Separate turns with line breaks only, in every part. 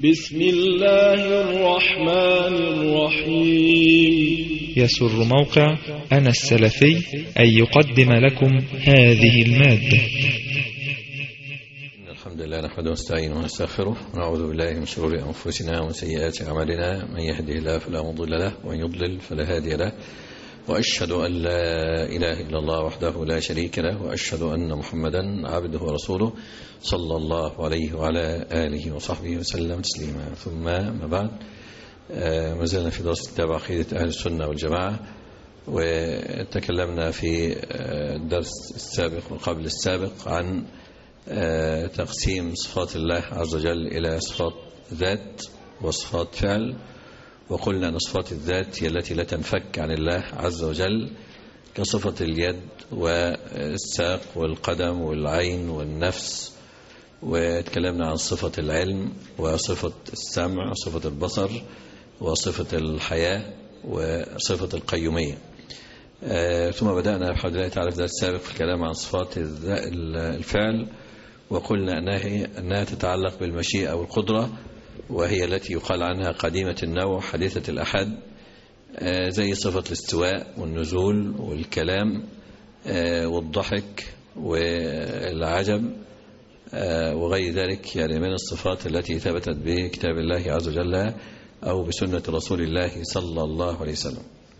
بسم الله الرحمن الرحيم.
يسر موقع أنا السلفي أن يقدم لكم هذه المادة.
الحمد لله نحمده ونستعينه ونستغفره ونعوذ بالله من شرور أنفسنا ومن سيئات أعمالنا، من يهده الله فلا مضل له ومن يضلل فلا هادي له، وأشهد أن لا إله إلا الله وحده لا شريك له، وأشهد أن محمدا عبده ورسوله صلى الله عليه وعلى آله وصحبه وسلم تسليما. ثم ما بعد، ما زلنا في دراسة كتاب عقيدة أهل السنة والجماعة، وتكلمنا في الدرس السابق وقبل السابق عن تقسيم صفات الله عز وجل إلى صفات ذات وصفات فعل. وقلنا أن صفات الذات هي التي لا تنفك عن الله عز وجل، كصفة اليد والساق والقدم والعين والنفس. وتكلمنا عن صفة العلم وصفة السمع وصفة البصر وصفة الحياة وصفة القيومية. ثم بدأنا بحول الله تعالى في الدرس السابق في الكلام عن صفات الفعل، وقلنا أنها تتعلق بالمشيئة والقدرة، وهي التي يقال عنها قديمة النوع حديثة الأحد، زي صفة الاستواء والنزول والكلام والضحك والعجب وغير ذلك، يعني من الصفات التي ثبتت بكتاب الله عز وجل أو بسنة رسول الله صلى الله عليه وسلم.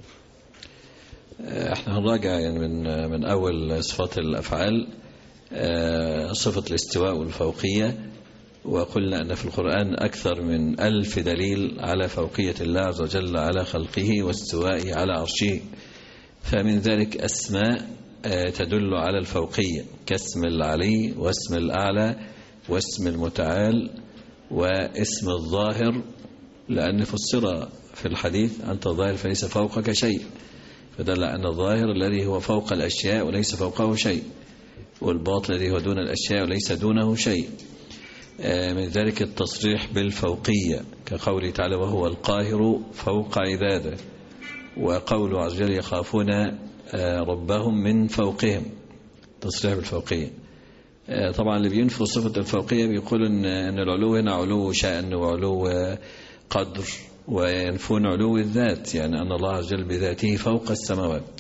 احنا هنراجع يعني من أول صفات الأفعال، صفة الاستواء والفوقية. وقلنا أن في القرآن أكثر من 1000 دليل على فوقية الله عز وجل على خلقه واستوائه على عرشه، فمن ذلك أسماء تدل على الفوقية، كاسم العلي واسم الأعلى واسم المتعال واسم الظاهر، لأن فسر في الحديث أنت الظاهر فليس فوقك شيء، فدل أن الظاهر الذي هو فوق الأشياء وليس فوقه شيء، والباطن الذي هو دون الأشياء وليس دونه شيء. من ذلك التصريح بالفوقية كقوله تعالى وهو القاهر فوق عباده، وقوله عز وجل يخافون ربهم من فوقهم، تصريح بالفوقية. طبعا اللي بينفوا صفة الفوقية بيقول أن العلو هنا علو شأن وعلو قدر، وينفون علو الذات، يعني أن الله عز وجل بذاته فوق السماوات.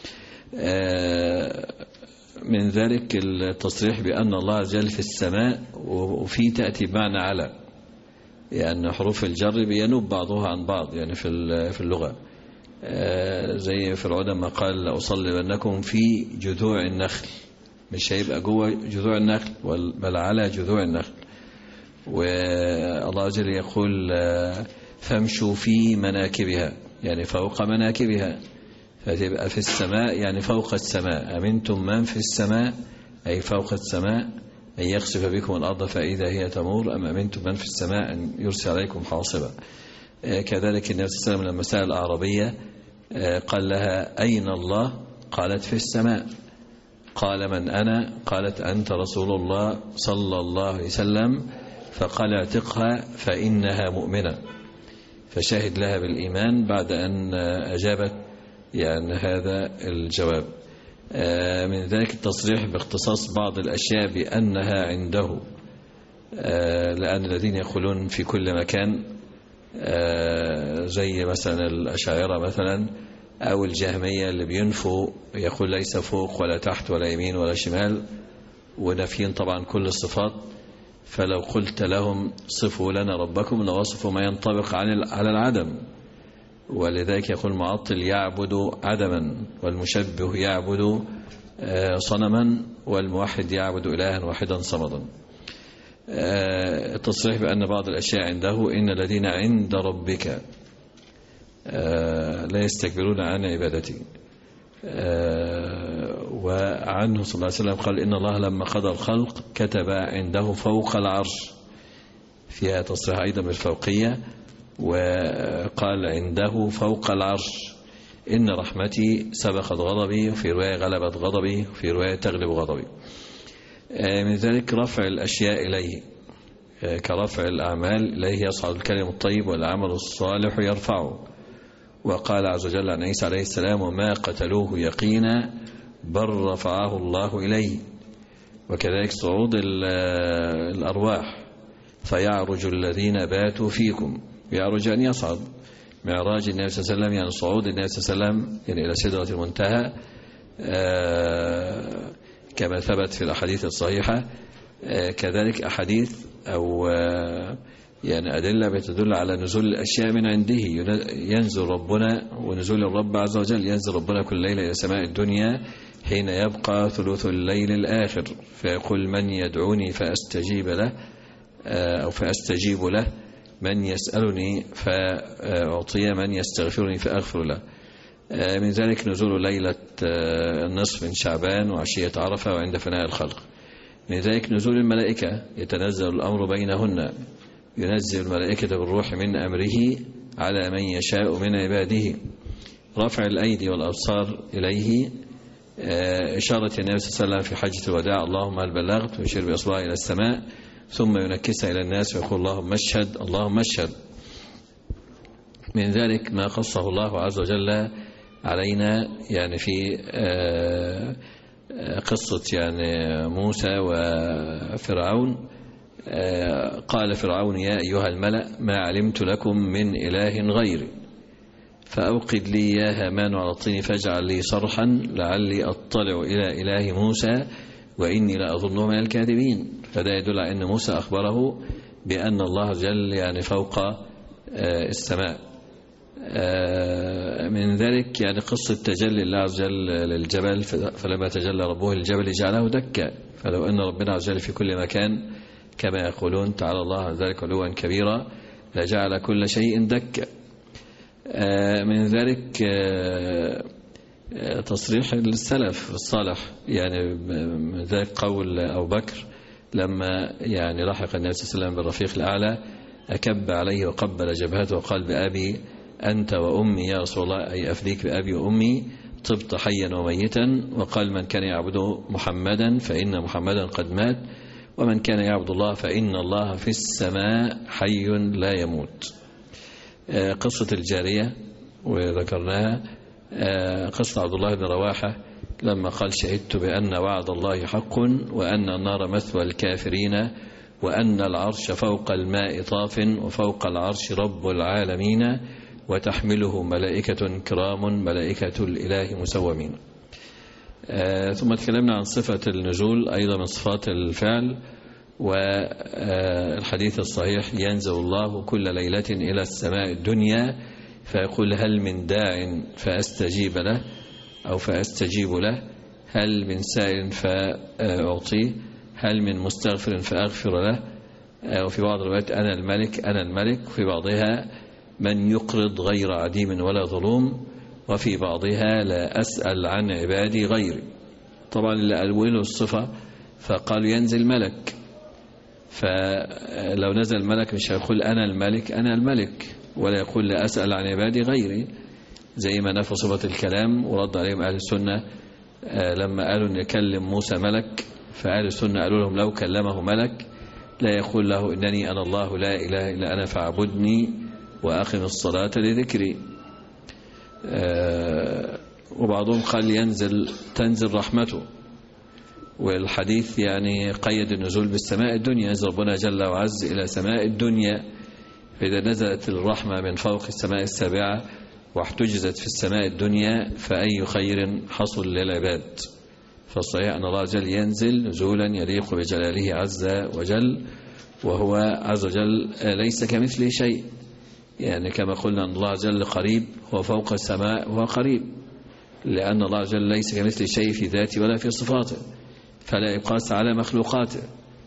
من ذلك التصريح بأن الله عز وجل في السماء، وفي تأتي بمعنى على، يعني حروف الجر بينوب بعضها عن بعض يعني في اللغة، زي فرعون ما قال لأصلبنكم في جذوع النخل، مش هيبقى جوه جذوع النخل بل على جذوع النخل. والله عز وجل يقول فامشوا في مناكبها، يعني فوق مناكبها، فتبقى في السماء يعني فوق السماء. أمنتم من في السماء أي فوق السماء أن يخسف بكم الأرض فإذا هي تمور، أم أمنتم من في السماء أن يرسل عليكم حاصبا. كذلك النبي صلى الله عليه وسلم لما سأل الأعرابية قال لها أين الله؟ قالت في السماء. قال من أنا؟ قالت أنت رسول الله صلى الله عليه وسلم. فقال اعتقها فإنها مؤمنة، فشهد لها بالإيمان بعد أن أجابت يعني هذا الجواب. من ذلك التصريح باختصاص بعض الأشياء بأنها عنده، لأن الذين يقولون في كل مكان زي مثلا الأشاعرة مثلا أو الجهمية اللي بينفوا يقول ليس فوق ولا تحت ولا يمين ولا شمال، ونفين طبعا كل الصفات. فلو قلت لهم صفوا لنا ربكم لوصفوا ما ينطبق على العدم، ولذلك يقول المعطل يعبد عدما، والمشبه يعبد صنما، والموحد يعبد إلها واحدا صمدا. التصريح بأن بعض الأشياء عنده إن الذين عند ربك لا يستكبرون عن عبادته. وعنه صلى الله عليه وسلم قال إن الله لما قضى الخلق كتب عنده فوق العرش، فيها تصريح أيضا بالفوقية، وقال عنده فوق العرش إن رحمتي سبقت غضبي، وفي رواية غلبت غضبي، وفي رواية تغلب غضبي. من ذلك رفع الأشياء إليه كرفع الأعمال إليه، يصعد الكلم الطيب والعمل الصالح يرفعه. وقال عز وجل عن عيسى عليه السلام وما قتلوه يقينا بل رفعه الله إليه. وكذلك صعود الأرواح، فيعرج الذين باتوا فيكم. يعرج يعني يصعد. معراج النبي صلى الله عليه وسلم يعني صعود النبي صلى الله عليه وسلم يعني إلى سدرة المنتهى، كما ثبت في الأحاديث الصحيحة. كذلك أحاديث أو يعني أدلة بتدل على نزول الأشياء من عنده. ينزل ربنا، ونزول الرب عز وجل ينزل ربنا كل ليلة إلى سماء الدنيا حين يبقى ثلث الليل الآخر، فيقول من يدعوني فأستجيب له أو فأستجيب له، من يسألني فأعطيه، من يستغفرني فأغفر له. من ذلك نزول ليلة النصف من شعبان وعشية عرفة وعند فناء الخلق. من ذلك نزول الملائكة، يتنزل الأمر بينهن، ينزل الملائكة بالروح من أمره على من يشاء من عباده. رفع الأيدي والأبصار إليه، إشارة النبي صلى الله عليه وسلم في حجة الوداع اللهم هل بلغت، ويشير بإصبعه إلى السماء ثم ينكسها إلى الناس ويقول اللهم اشهد اللهم اشهد. من ذلك ما قصه الله عز وجل علينا يعني في قصة يعني موسى وفرعون. قال فرعون يا أيها الملأ ما علمت لكم من إله غيري فأوقد لي يا هامان على الطين فاجعل لي صرحا لعلي أطلع إلى إله موسى وإني لأظنه من الكاذبين. فده يدل على أن موسى أخبره بأن الله جل يعني فوق السماء. من ذلك يعني قصة تجلي الله عز وجل للجبل، فلما تجلى ربه للجبل جعله دكا. فلو أن ربنا عز وجل في كل مكان كما يقولون تعالى الله عن ذلك علوا كبيرا لجعل كل شيء دكا. من ذلك تصريح السلف الصالح، يعني من ذلك قول أبو بكر لما يعني لحق النبي صلى الله عليه وسلم بالرفيق الأعلى أكب عليه وقبل جبهته وقال بأبي أنت وأمي يا رسول الله، أي أفديك بأبي وأمي طبت حيا وميتا. وقال من كان يعبد محمدا فإن محمدا قد مات، ومن كان يعبد الله فإن الله في السماء حي لا يموت. قصة الجارية وذكرناها. قصة عبد الله بن رواحة لما قال شهدت بأن وعد الله حق وأن النار مثوى الكافرين وأن العرش فوق الماء طاف وفوق العرش رب العالمين وتحمله ملائكة كرام ملائكة الإله مسومين. ثم تكلمنا عن صفة النزول أيضا من صفات الفعل. والحديث الصحيح ينزل الله كل ليلة إلى السماء الدنيا فيقول هل من داع فأستجيب له أو فأستجيب له، هل من سائل فأعطيه، هل من مستغفر فأغفر له. وفي بعض الروايات أنا الملك أنا الملك، وفي بعضها من يقرض غير عديم ولا ظلوم، وفي بعضها لا أسأل عن عبادي غيري. طبعا اللي ألوله الصفة فقالوا ينزل ملك، فلو نزل ملك مش هيقول أنا الملك أنا الملك، ولا يقول لا أسأل عن عبادي غيري، زي ما نفوا صفة الكلام ورد عليهم أهل السنة لما قالوا أن يكلم موسى ملك. فأهل السنة قالوا لهم لو كلمه ملك لا يقول له إنني أنا الله لا إله إلا أنا فاعبدني وأقم الصلاة لذكري. وبعضهم قال تنزل رحمته، والحديث يعني قيد النزول بالسماء الدنيا، ينزل ربنا جل وعز إلى سماء الدنيا، فإذا نزلت الرحمة من فوق السماء السابعة واحتجزت في السماء الدنيا فأي خير حصل للعباد. فالصحيح أن الله جل ينزل نزولا يليق بجلاله عز وجل، وهو عز وجل ليس كمثله شيء، يعني كما قلنا أن الله جل قريب، هو فوق السماء وهو قريب، لأن الله جل ليس كمثله شيء في ذاته ولا في صفاته، فلا يقاس على مخلوقاته.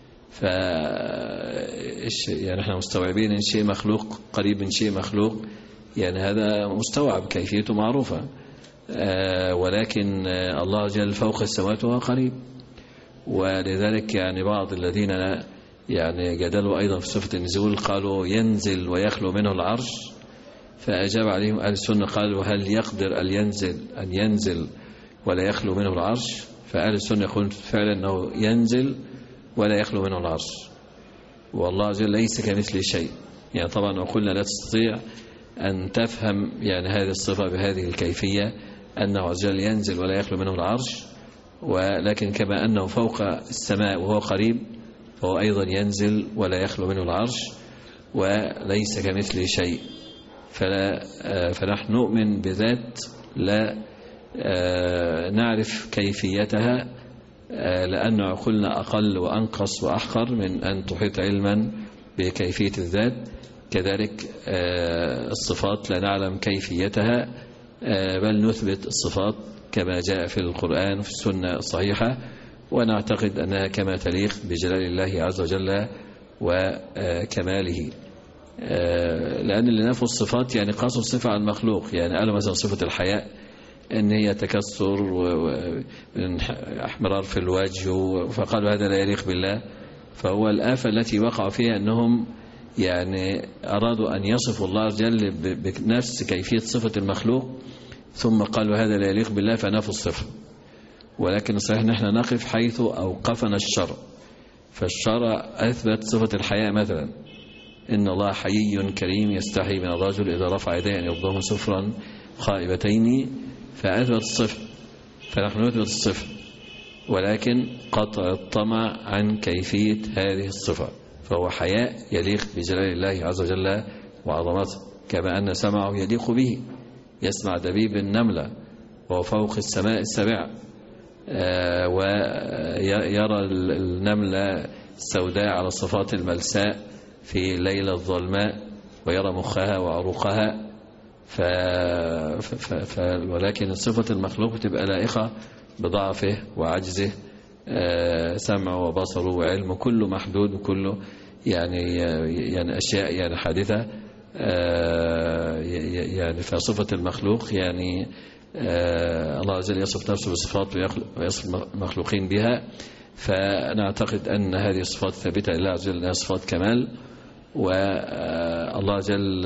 يعني احنا مستوعبين ان شيء مخلوق قريب من شيء مخلوق، يعني هذا مستوعب كيفيته معروفة، ولكن الله جل فوق السماوات وهو قريب. ولذلك يعني بعض الذين يعني جدلوا أيضا في صفة النزول قالوا ينزل ويخلو منه العرش، فأجاب عليهم أهل السنة قالوا هل يقدر أن ينزل ولا يخلو منه العرش؟ فأهل السنة يقولون فعلا أنه ينزل ولا يخلو منه العرش، والله جل ليس كمثله شيء. يعني طبعا عقولنا لا تستطيع أن تفهم يعني هذه الصفة بهذه الكيفية، أنه عز وجل ينزل ولا يخلو منه العرش، ولكن كما أنه فوق السماء وهو قريب فهو أيضا ينزل ولا يخلو منه العرش وليس كمثله شيء. فنحن نؤمن بذات لا نعرف كيفيتها، لأن عقولنا أقل وأنقص وأحقر من أن تحيط علما بكيفية الذات. كذلك الصفات لا نعلم كيفيتها، بل نثبت الصفات كما جاء في القرآن وفي السنة الصحيحة، ونعتقد أنها كما تليق بجلال الله عز وجل وكماله. لأن اللي نفوا الصفات يعني قاسوا الصفة على المخلوق، يعني قالوا مثلا صفة الحياء ان هي تكسر واحمرار في الوجه، فقالوا هذا لا يليق بالله. فهو الآفة التي وقعوا فيها أنهم يعني أرادوا أن يصفوا الله عز وجل بنفس كيفية صفة المخلوق، ثم قالوا هذا لا يليق بالله فنفوا الصفة. ولكن صحيح نحن نقف حيث أوقفنا الشرع. فالشرع أثبت صفة الحياء مثلا، إن الله حيي كريم يستحي من الرجل إذا رفع يديه أن يرضاه صفرا خائبتين، فأثبت الصفة، فنحن نثبت الصفة، ولكن قطع الطمع عن كيفية هذه الصفة. فهو حياء يليق بجلال الله عز وجل وعظمته، كما أن سمعه يليق به، يسمع دبيب النملة وهو فوق السماء السبع، ويرى النملة السوداء على الصفات الملساء في ليلة الظلماء، ويرى مخها وعروقها. ولكن صفة المخلوق تبقى لائقة بضعفه وعجزه، سمع وبصر وعلم كله محدود، وكله يعني أشياء يعني حادثة. يعني فصفة المخلوق يعني الله عز وجل يصف نفسه بصفات ويصف المخلوقين بها. فنعتقد أن هذه الصفات ثابتة لله عز وجل، أنها صفات كمال. والله عز وجل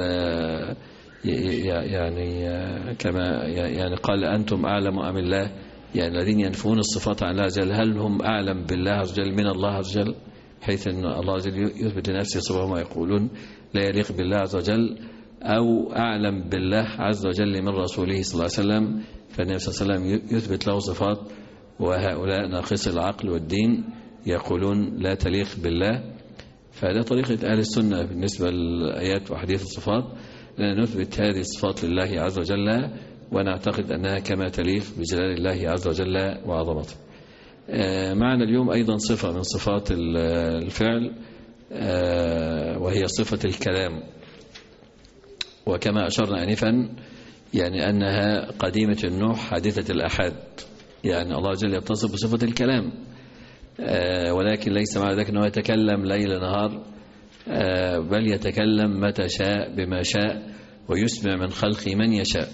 يعني كما يعني قال أنتم أعلم أم الله، يعني الذين ينفون الصفات عن الله عز وجل هل هم أعلم بالله عز وجل من الله عز وجل، حيث أن الله عز وجل يثبت لنفسه صفة ما يقولون لا يليق بالله عز وجل، أو أعلم بالله عز وجل من رسوله صلى الله عليه وسلم، فالنبي صلى الله عليه وسلم يثبت له صفات، وهؤلاء ناقص العقل والدين يقولون لا تليق بالله. فهذا طريقة أهل السنة بالنسبة للآيات وحديث الصفات، لأن نثبت هذه الصفات لله عز وجل، ونعتقد أنها كما تليق بجلال الله عز وجل وعظمته. معنا اليوم أيضا صفة من صفات الفعل، وهي صفة الكلام. وكما أشرنا آنفا يعني أنها قديمة النوح حادثة الأحد، يعني الله جل يتصف بصفة الكلام، ولكن ليس معنى ذلك أنه يتكلم ليل نهار، بل يتكلم متى شاء بما شاء، ويسمع من خلقه من يشاء.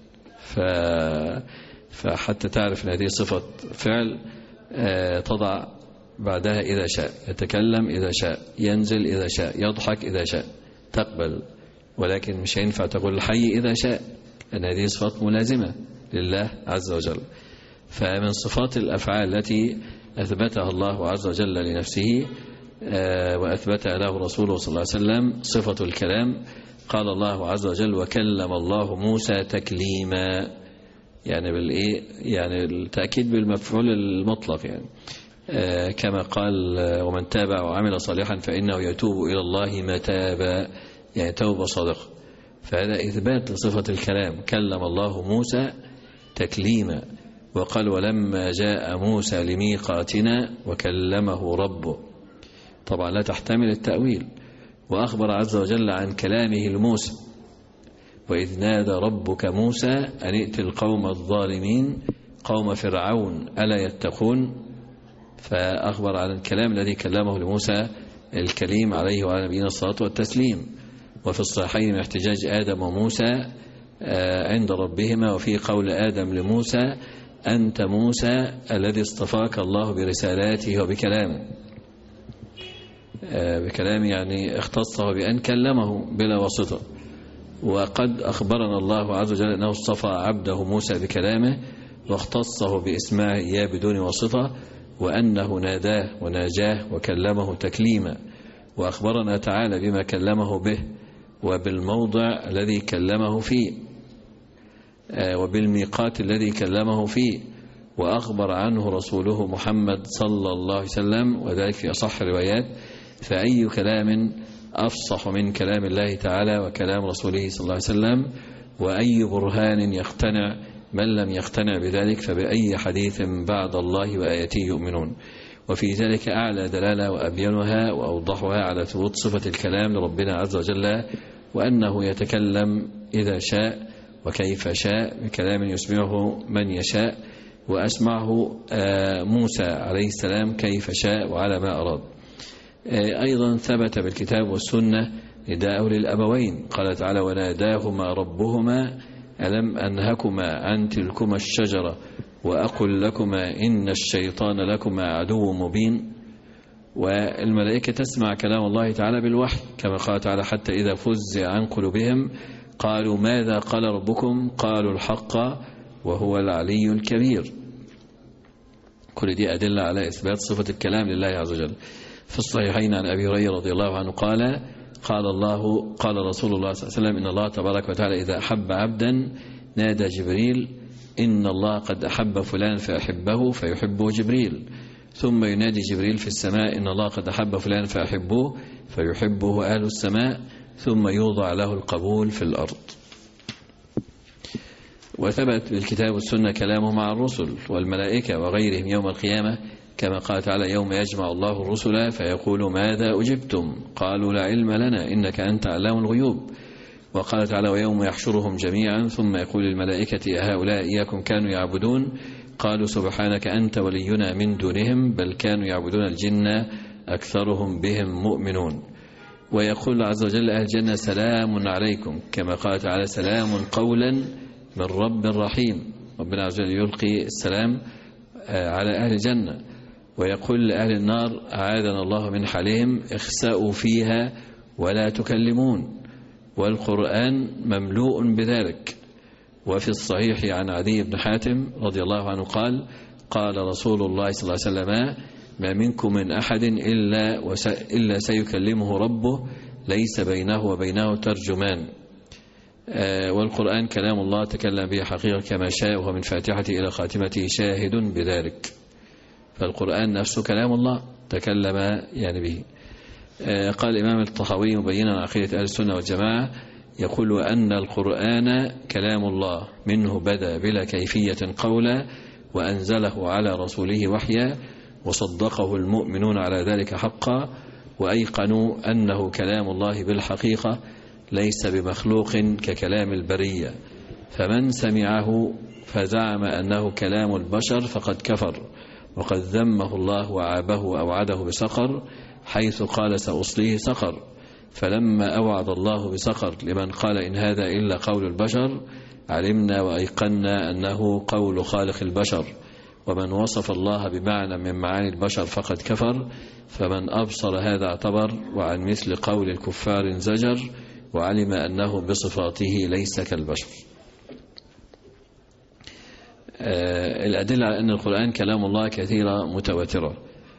فحتى تعرف أن هذه صفة فعل تضع بعدها إذا شاء، يتكلم إذا شاء، ينزل إذا شاء، يضحك إذا شاء، تقبل. ولكن مش هينفع تقول الحي إذا شاء، أن هذه صفات ملازمة لله عز وجل. فمن صفات الأفعال التي أثبتها الله عز وجل لنفسه وأثبتها له رسوله صلى الله عليه وسلم صفة الكلام. قال الله عز وجل وكلم الله موسى تكليما، يعني بالإيه؟ يعني التأكيد بالمفعول المطلق، يعني كما قال ومن تاب وعمل صالحا فإنه يتوب إلى الله متابا، يعني توبة صادقة. فهذا إثبات لصفة الكلام، كلم الله موسى تكليما. وقال ولما جاء موسى لميقاتنا وكلمه ربه، طبعا لا تحتمل التأويل. وأخبر عز وجل عن كلامه لموسى وإذ نادى ربك موسى أن ائت القوم الظالمين قوم فرعون ألا يتقون. فأخبر عن الكلام الذي كلمه لموسى الكليم عليه وعلى نبينا الصلاة والتسليم. وفي الصحيحين من احتجاج آدم وموسى عند ربهما، وفي قول آدم لموسى أنت موسى الذي اصطفاك الله برسالاته وبكلامه. بكلام يعني اختصه بأن كلمه بلا واسطة. وقد أخبرنا الله عز وجل أنه اصطفى عبده موسى بكلامه واختصه بإسماعه إياه بدون واسطة، وأنه ناداه وناجاه وكلمه تكليما. وأخبرنا تعالى بما كلمه به وبالموضع الذي كلمه فيه وبالميقات الذي كلمه فيه وأخبر عنه رسوله محمد صلى الله عليه وسلم، وذلك في أصح الروايات. فأي كلام أفصح من كلام الله تعالى وكلام رسوله صلى الله عليه وسلم؟ وأي برهان يقتنع من لم يقتنع بذلك؟ فبأي حديث بعد الله وآياته يؤمنون؟ وفي ذلك أعلى دلالة وأبينها وأوضحها على ثبوت صفة الكلام لربنا عز وجل، وأنه يتكلم إذا شاء وكيف شاء بكلام يسمعه من يشاء، وأسمعه موسى عليه السلام كيف شاء وعلى ما أراد. أيضا ثبت بالكتاب والسنة نداءه للأبوين، قال تعالى: وناداهما ربهما ألم أنهكما عن تلكما الشجرة وأقل لكما إن الشيطان لكما عدو مبين. والملائكة تسمع كلام الله تعالى بالوحي، كما قال تعالى: حتى إذا فزع عن قلوبهم قالوا ماذا قال ربكم؟ قالوا الحق وهو العلي الكبير. كل دي أدلة على إثبات صفة الكلام لله عز وجل. في الصحيحين عن أبي هريرة رضي الله عنه قال قال رسول الله صلى الله عليه وسلم: إن الله تبارك وتعالى إذا أحب عبدا نادى جبريل: إن الله قد أحب فلان فأحبه، فيحبه جبريل. ثم ينادي جبريل في السماء: إن الله قد أحب فلان فأحبه، فيحبه أهل السماء. ثم يوضع له القبول في الأرض. وثبت بالكتاب والسنة كلامه مع الرسل والملائكة وغيرهم يوم القيامة، كما قال تعالى: يوم يجمع الله الرسل فيقول ماذا أجبتم؟ قالوا لا علم لنا إنك أنت علام الغيوب. وقال تعالى: ويوم يحشرهم جميعا ثم يقول للملائكة أهؤلاء إياكم كانوا يعبدون؟ قالوا سبحانك أنت ولينا من دونهم بل كانوا يعبدون الجن أكثرهم بهم مؤمنون. ويقول عز وجل أهل الجنة: سلام عليكم، كما قال تعالى: سلام قولا من رب رحيم. ربنا عز وجل يلقي السلام على أهل الجنة. ويقول لأهل النار: أعاذنا الله من حالهم، اخسأوا فيها ولا تكلمون. والقرآن مملوء بذلك. وفي الصحيح عن عدي بن حاتم رضي الله عنه قال: قال رسول الله صلى الله عليه وسلم: ما منكم من أحد إلا سيكلمه ربه ليس بينه وبينه ترجمان. والقرآن كلام الله تكلم به حقيقة كما شاء، وهو من فاتحته إلى خاتمته شاهد بذلك. فالقرآن نفسه كلام الله تكلم يعني به. قال الإمام الطحاوي مبينا عقيدة أهل السنة والجماعة، يقول: وأن القرآن كلام الله منه بدأ بلا كيفية قولا، وأنزله على رسوله وحيا، وصدقه المؤمنون على ذلك حقا، وأيقنوا أنه كلام الله بالحقيقة ليس بمخلوق ككلام البرية. فمن سمعه فزعم أنه كلام البشر فقد كفر، وقد ذمه الله وعابه وأوعده بسقر، حيث قال: سأصليه سقر. فلما أوعد الله بسقر لمن قال إن هذا إلا قول البشر، علمنا وأيقنا أنه قول خالق البشر. ومن وصف الله بمعنى من معاني البشر فقد كفر، فمن أبصر هذا اعتبر، وعن مثل قول الكفار انزجر، وعلم أنه بصفاته ليس كالبشر. الأدلة على أن القرآن كلام الله كثيرة متواترة.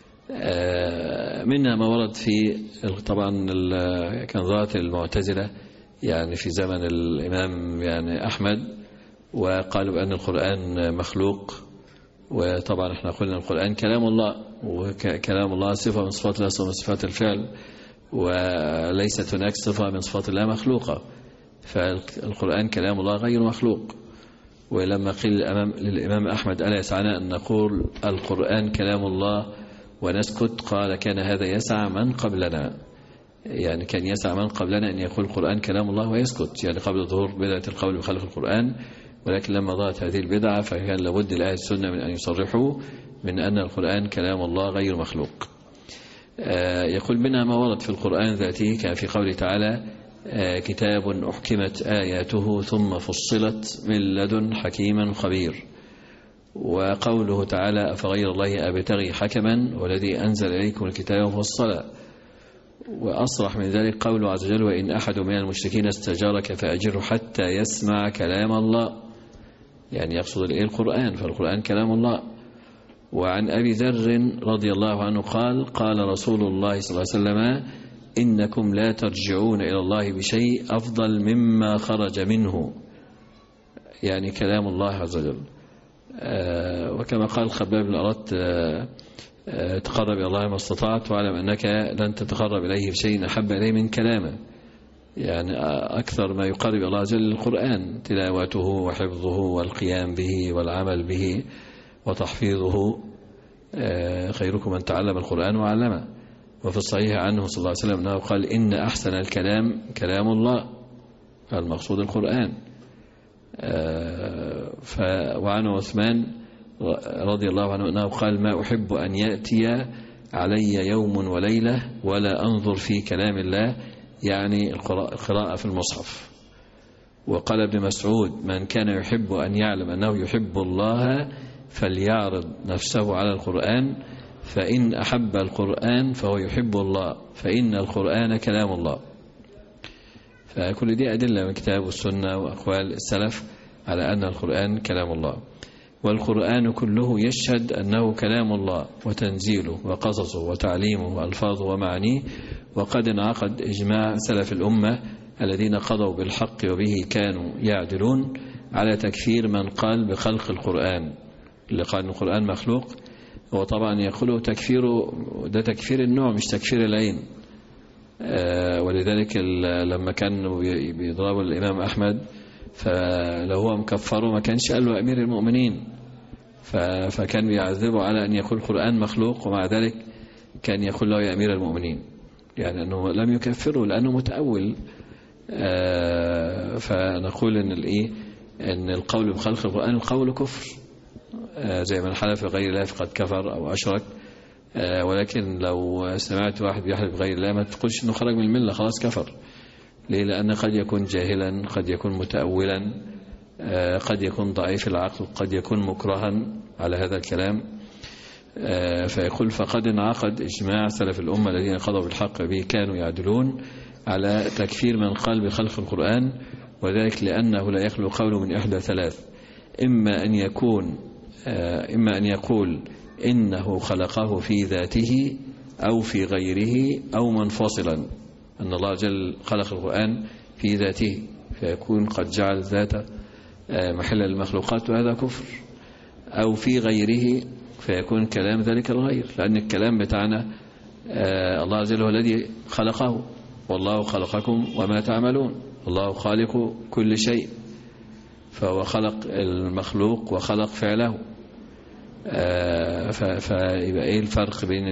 منها ما ورد في طبعا كان ذات المعتزلة يعني في زمن الإمام يعني أحمد، وقالوا بأن القرآن مخلوق. وطبعا احنا قلنا القرآن كلام الله، وكلام الله صفة من صفات الله، صفة من صفات الفعل، وليست هناك صفة من صفات الله مخلوقة. فالقرآن كلام الله غير مخلوق. ولما قيل للإمام أحمد: ألا يسعنا أن نقول القرآن كلام الله ونسكت؟ قال: كان هذا يسع من قبلنا، يعني كان يسع من قبلنا أن يقول القرآن كلام الله ويسكت، يعني قبل ظهور بدعة القول بخلق القرآن. ولكن لما ظهرت هذه البدعة فكان لابد لأهل السنة من أن يصرحوا من أن القرآن كلام الله غير مخلوق. يقول: منها ما ورد في القرآن ذاته، كان في قوله تعالى: كتاب أحكمت آياته ثم فصلت من لدن حكيم خبير. وقوله تعالى: أفغير الله أبتغي حكما والذي أنزل إليكم الكتاب مفصلا. وأصرح من ذلك قوله عز وجل: وإن أحد من المشركين استجارك فأجره حتى يسمع كلام الله، يعني يقصد القرآن، فالقرآن كلام الله. وعن أبي ذر رضي الله عنه قال: قال رسول الله صلى الله عليه وسلم: إنكم لا ترجعون إلى الله بشيء أفضل مما خرج منه، يعني كلام الله عز وجل. وكما قال الخباب: إن أردت تقرب إلى الله ما استطعت، واعلم أنك لن تتقرب إليه بشيء أحب إليه من كلامه. يعني أكثر ما يقرب إلى الله عز وجل القرآن، تلاوته وحفظه والقيام به والعمل به وتحفيظه. خيركم من تعلم القرآن وعلمه. وفي الصحيح عنه صلى الله عليه وسلم أنه قال: إن أحسن الكلام كلام الله، المقصود القرآن. وعنه عثمان رضي الله عنه أنه قال: ما أحب أن يأتي علي يوم وليلة ولا أنظر في كلام الله، يعني القراءة في المصحف. وقال ابن مسعود: من كان يحب أن يعلم أنه يحب الله فليعرض نفسه على القرآن، فإن أحب القرآن فهو يحب الله، فإن القرآن كلام الله. فكل دي أدلة من كتاب والسنة وأقوال السلف على أن القرآن كلام الله. والقرآن كله يشهد أنه كلام الله وتنزيله وقصصه وتعليمه وألفاظه ومعانيه. وقد انعقد إجماع سلف الأمة الذين قضوا بالحق وبه كانوا يعدلون على تكفير من قال بخلق القرآن. اللي قال القرآن مخلوق هو طبعا يقوله تكفيره، ده تكفير النوع مش تكفير العين. ولذلك لما كانوا بيضربوا الإمام أحمد، فلو هو مكفره ما كانش قال له أمير المؤمنين، فكان بيعذبه على أن يقول القرآن مخلوق، ومع ذلك كان يقول له يا أمير المؤمنين، يعني أنه لم يكفره لأنه متأول. فنقول أن القول بخلق القرآن القول كفر، زي من حلف بغير الله فقد كفر أو أشرك. ولكن لو سمعت واحد بيحلف بغير الله ما تقولش أنه خرج من الملة، خلاص كفر. ليه؟ لأن قد يكون جاهلا، قد يكون متأولا، قد يكون ضعيف العقل، قد يكون مكرها على هذا الكلام. فيقول: فقد انعقد إجماع سلف الأمة الذين قضوا بالحق به كانوا يعدلون على تكفير من قال بخلق القرآن، وذلك لأنه لا يخلو قوله من إحدى ثلاث: إما أن يقول إنه خلقه في ذاته أو في غيره أو منفصلا، أن الله جل خلق القرآن في ذاته فيكون قد جعل ذاته محل المخلوقات، وهذا كفر. أو في غيره فيكون كلام ذلك الغير، لأن الكلام بتاعنا الله عز وجل هو الذي خلقه، والله خلقكم وما تعملون، الله خالق كل شيء، فهو خلق المخلوق وخلق فعله. فيبقى ايه الفرق بين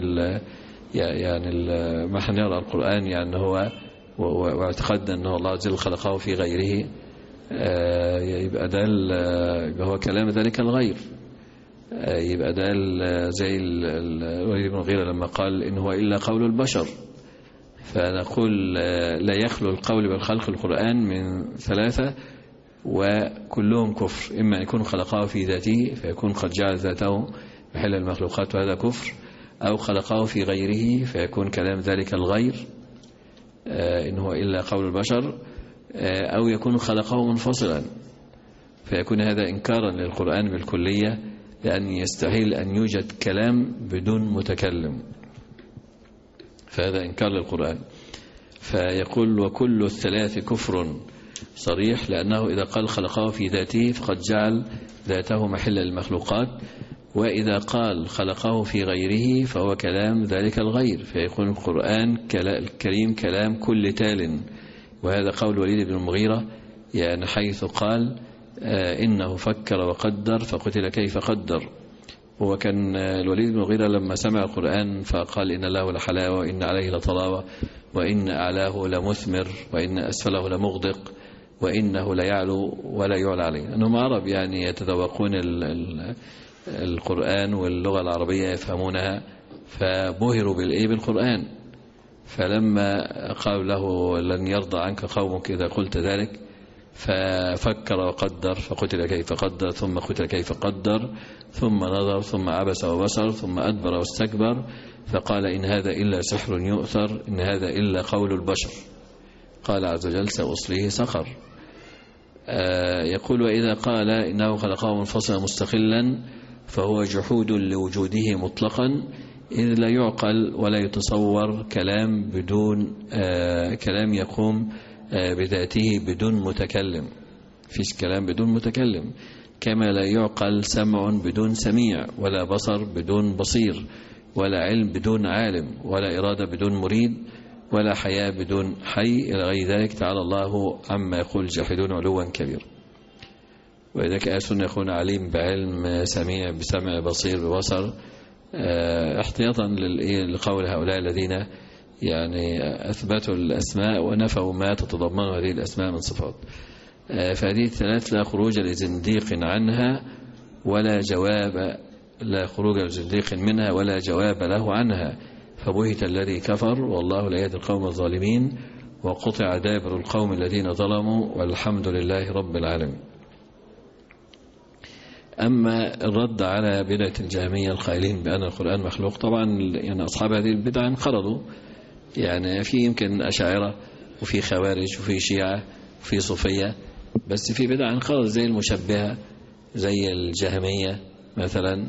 ما احنا نقرأ القرآن يعني هو واعتقدنا انه الله عز وجل خلقه في غيره، يبقى ده هو كلام ذلك الغير. يبقى ده زي الوليد بن المغيرة لما قال إن هو إلا قول البشر. فنقول لا يخلو القول بالخلق القرآن من ثلاثة وكلهم كفر: إما أن يكون خلقه في ذاته فيكون قد جعل ذاته محل المخلوقات وهذا كفر، أو خلقه في غيره فيكون كلام ذلك الغير إن هو إلا قول البشر، أو يكون خلقه منفصلا فيكون هذا إنكارا للقرآن بالكلية، لأن يستحيل أن يوجد كلام بدون متكلم، فهذا إنكار للقرآن. فيقول: وكل الثلاث كفر صريح، لأنه إذا قال خلقه في ذاته فقد جعل ذاته محل المخلوقات، وإذا قال خلقه في غيره فهو كلام ذلك الغير، فيكون القرآن الكريم كلام كل تال. وهذا قول الوليد بن المغيرة يعني حيث قال: إنه فكر وقدر فقتل كيف قدر. هو كان الوليد بن المغيرة لما سمع القرآن فقال: إن له لحلاوة وإن عليه لطلاوة وإن أعلاه لمثمر وإن أسفله لمغدق وإنه ليعلو ولا يعلى عليه. أنهم عرب يعني يتذوقون القرآن واللغة العربية يفهمونها، فبهروا بالقرآن. فلما قالوا له: لن يرضى عنك قومك إذا قلت ذلك، ففكر وقدر فقتل كيف قدر ثم قتل كيف قدر ثم نظر ثم عبس وبصر ثم أدبر واستكبر، فقال: إن هذا إلا سحر يؤثر، إن هذا إلا قول البشر. قال عز وجل: سأصليه سقر. يقول: وإذا قال إنه خلقه منفصلا مستقلا فهو جحود لوجوده مطلقا، إذ لا يعقل ولا يتصور كلام بدون كلام يقوم بذاته بدون متكلم. فيش كلام بدون متكلم، كما لا يعقل سمع بدون سميع، ولا بصر بدون بصير، ولا علم بدون عالم، ولا إرادة بدون مريد، ولا حياة بدون حي، إلى غير ذلك. تعالى الله عما يقول الجاحدون علوا كبيرا. وإذا كان يكون عليم بعلم، سميع بسمع، بصير ببصر، احتياطا لقول هؤلاء الذين يعني أثبتوا الأسماء ونفوا ما تتضمن هذه الأسماء من صفات. فهذه الثلاث لا خروج لزنديق عنها ولا جواب، لا خروج لزنديق منها ولا جواب له عنها، فبهت الذي كفر والله لا يهدي القوم الظالمين، وقطع دابر القوم الذين ظلموا والحمد لله رب العالمين. أما الرد على بدعة الجهمية القائلين بأن القرآن مخلوق، طبعا يعني أصحاب هذه البدعة انقرضوا، يعني في يمكن أشاعرة وفي خوارج وفي شيعة وفي صوفية، بس في بدعة انقرض زي المشبهة زي الجهمية مثلا.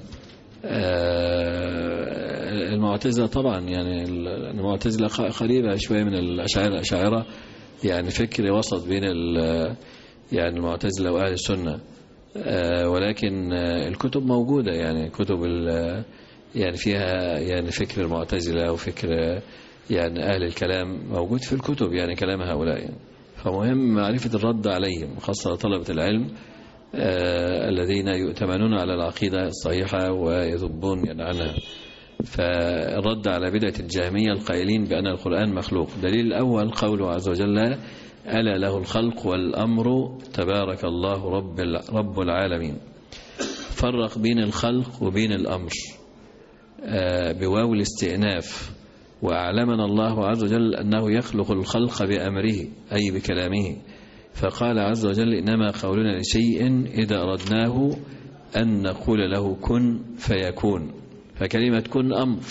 المعتزلة طبعا يعني المعتزلة قريبة شوية من الأشاعرة، يعني فكر وسط بين يعني المعتزلة وأهل السنة، ولكن الكتب موجودة، يعني كتب يعني فيها يعني فكر المعتزلة وفكر يعني أهل الكلام موجود في الكتب، يعني كلام هؤلاء يعني. فمهم معرفة الرد عليهم، خاصة طلبة العلم الذين يؤتمنون على العقيدة الصحيحة ويذبون يعني عنها. فالرد على بدعة الجهمية القائلين بأن القرآن مخلوق، دليل الأول قوله عز وجل: ألا له الخلق والأمر تبارك الله رب العالمين. فرق بين الخلق وبين الأمر بواو الاستئناف، وأعلمنا الله عز وجل أنه يخلق الخلق بأمره أي بكلامه، فقال عز وجل: إنما قولنا لشيء إذا أردناه أن نقول له كن فيكون. فكلمة كن أمر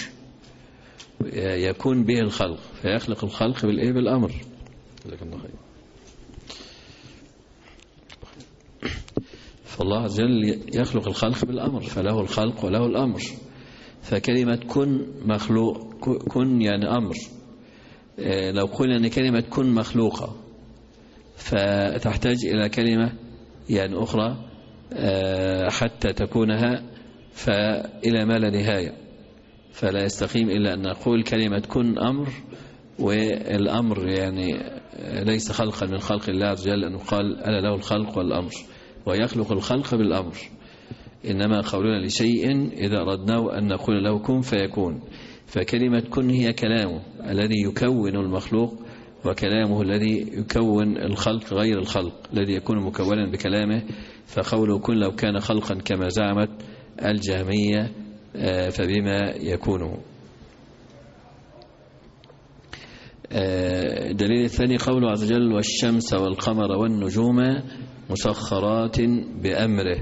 يكون به الخلق، فيخلق الخلق بالأمر. فالله عز وجل يخلق الخلق بالأمر، فله الخلق وله الأمر. فكلمة كن مخلوق، كن يعني أمر. لو قلنا أن كلمة كن مخلوقة فتحتاج إلى كلمة يعني أخرى حتى تكونها، فإلى ما لا نهاية، فلا يستقيم إلا أن نقول كلمة كن أمر، والأمر يعني ليس خلقا من خلق الله عز وجل، أنه قال: ألا له الخلق والأمر، ويخلق الخلق بالأمر. إنما قولنا لشيء إذا أردناه أن نقول له كن فيكون. فكلمة كن هي كلامه الذي يكون المخلوق، وكلامه الذي يكون الخلق غير الخلق الذي يكون مكونا بكلامه. فقوله كن لو كان خلقا كما زعمت الجهمية فبما يكونه. الدليل الثاني قوله عز وجل: والشمس والقمر والنجوم مسخرات بأمره.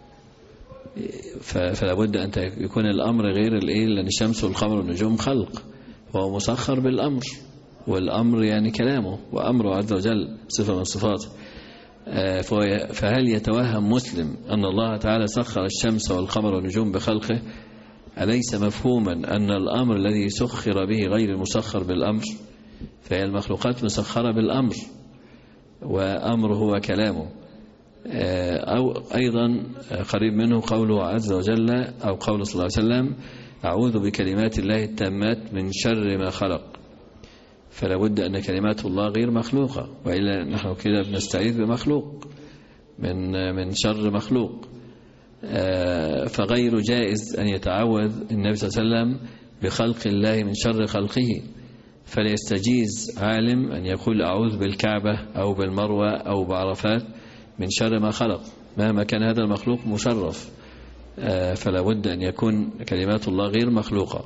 فلا بد أن يكون الأمر غير لأن الشمس والقمر والنجوم خلق، وهو مسخر بالأمر، والأمر يعني كلامه وأمره عز وجل صفة من صفاته. فهل يتوهم مسلم أن الله تعالى سخر الشمس والقمر والنجوم بخلقه؟ أليس مفهوما أن الأمر الذي سخر به غير المسخر بالأمر؟ فهي المخلوقات مسخرة بالأمر، وأمر هو كلامه. أو أيضا قريب منه قوله عز وجل أو قول صلى الله عليه وسلم: أعوذ بكلمات الله التامات من شر ما خلق. فلا بد أن كلمات الله غير مخلوقة، وإلا نحن كده بنستعيذ بمخلوق من شر مخلوق. فغير جائز أن يتعوذ النبي صلى الله عليه وسلم بخلق الله من شر خلقه. فليستجيز عالم أن يقول: أعوذ بالكعبة أو بالمروة أو بعرفات من شر ما خلق، مهما كان هذا المخلوق مشرف. فلا بد أن يكون كلمات الله غير مخلوقة،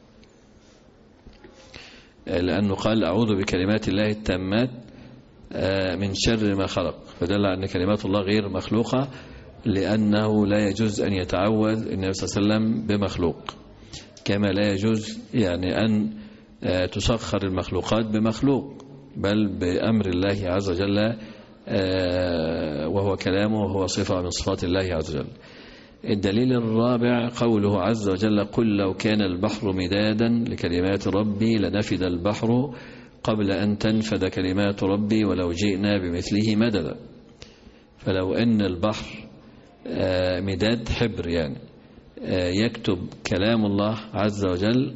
لأنه قال: أعوذ بكلمات الله التامات من شر ما خلق، فدل على أن كلمات الله غير مخلوقة، لأنه لا يجوز أن يتعوذ النبي صلى الله عليه وسلم بمخلوق، كما لا يجوز يعني أن تسخر المخلوقات بمخلوق، بل بأمر الله عز وجل، وهو كلامه وهو صفة من صفات الله عز وجل. الدليل الرابع قوله عز وجل: قل لو كان البحر مدادا لكلمات ربي لنفد البحر قبل أن تنفد كلمات ربي ولو جئنا بمثله مددا. فلو أن البحر مداد حبر، يعني يكتب كلام الله عز وجل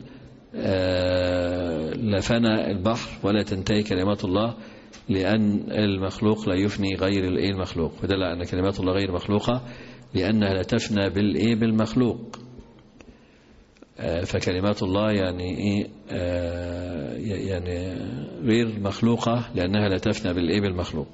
لفنى البحر ولا تنتهي كلمات الله، لأن المخلوق لا يفني غير المخلوق، فدل على أن كلمات الله غير مخلوقة لأنها لا تفنى بالمخلوق. فكلمات الله يعني يعني غير مخلوقة لأنها لا تفنى بالمخلوق.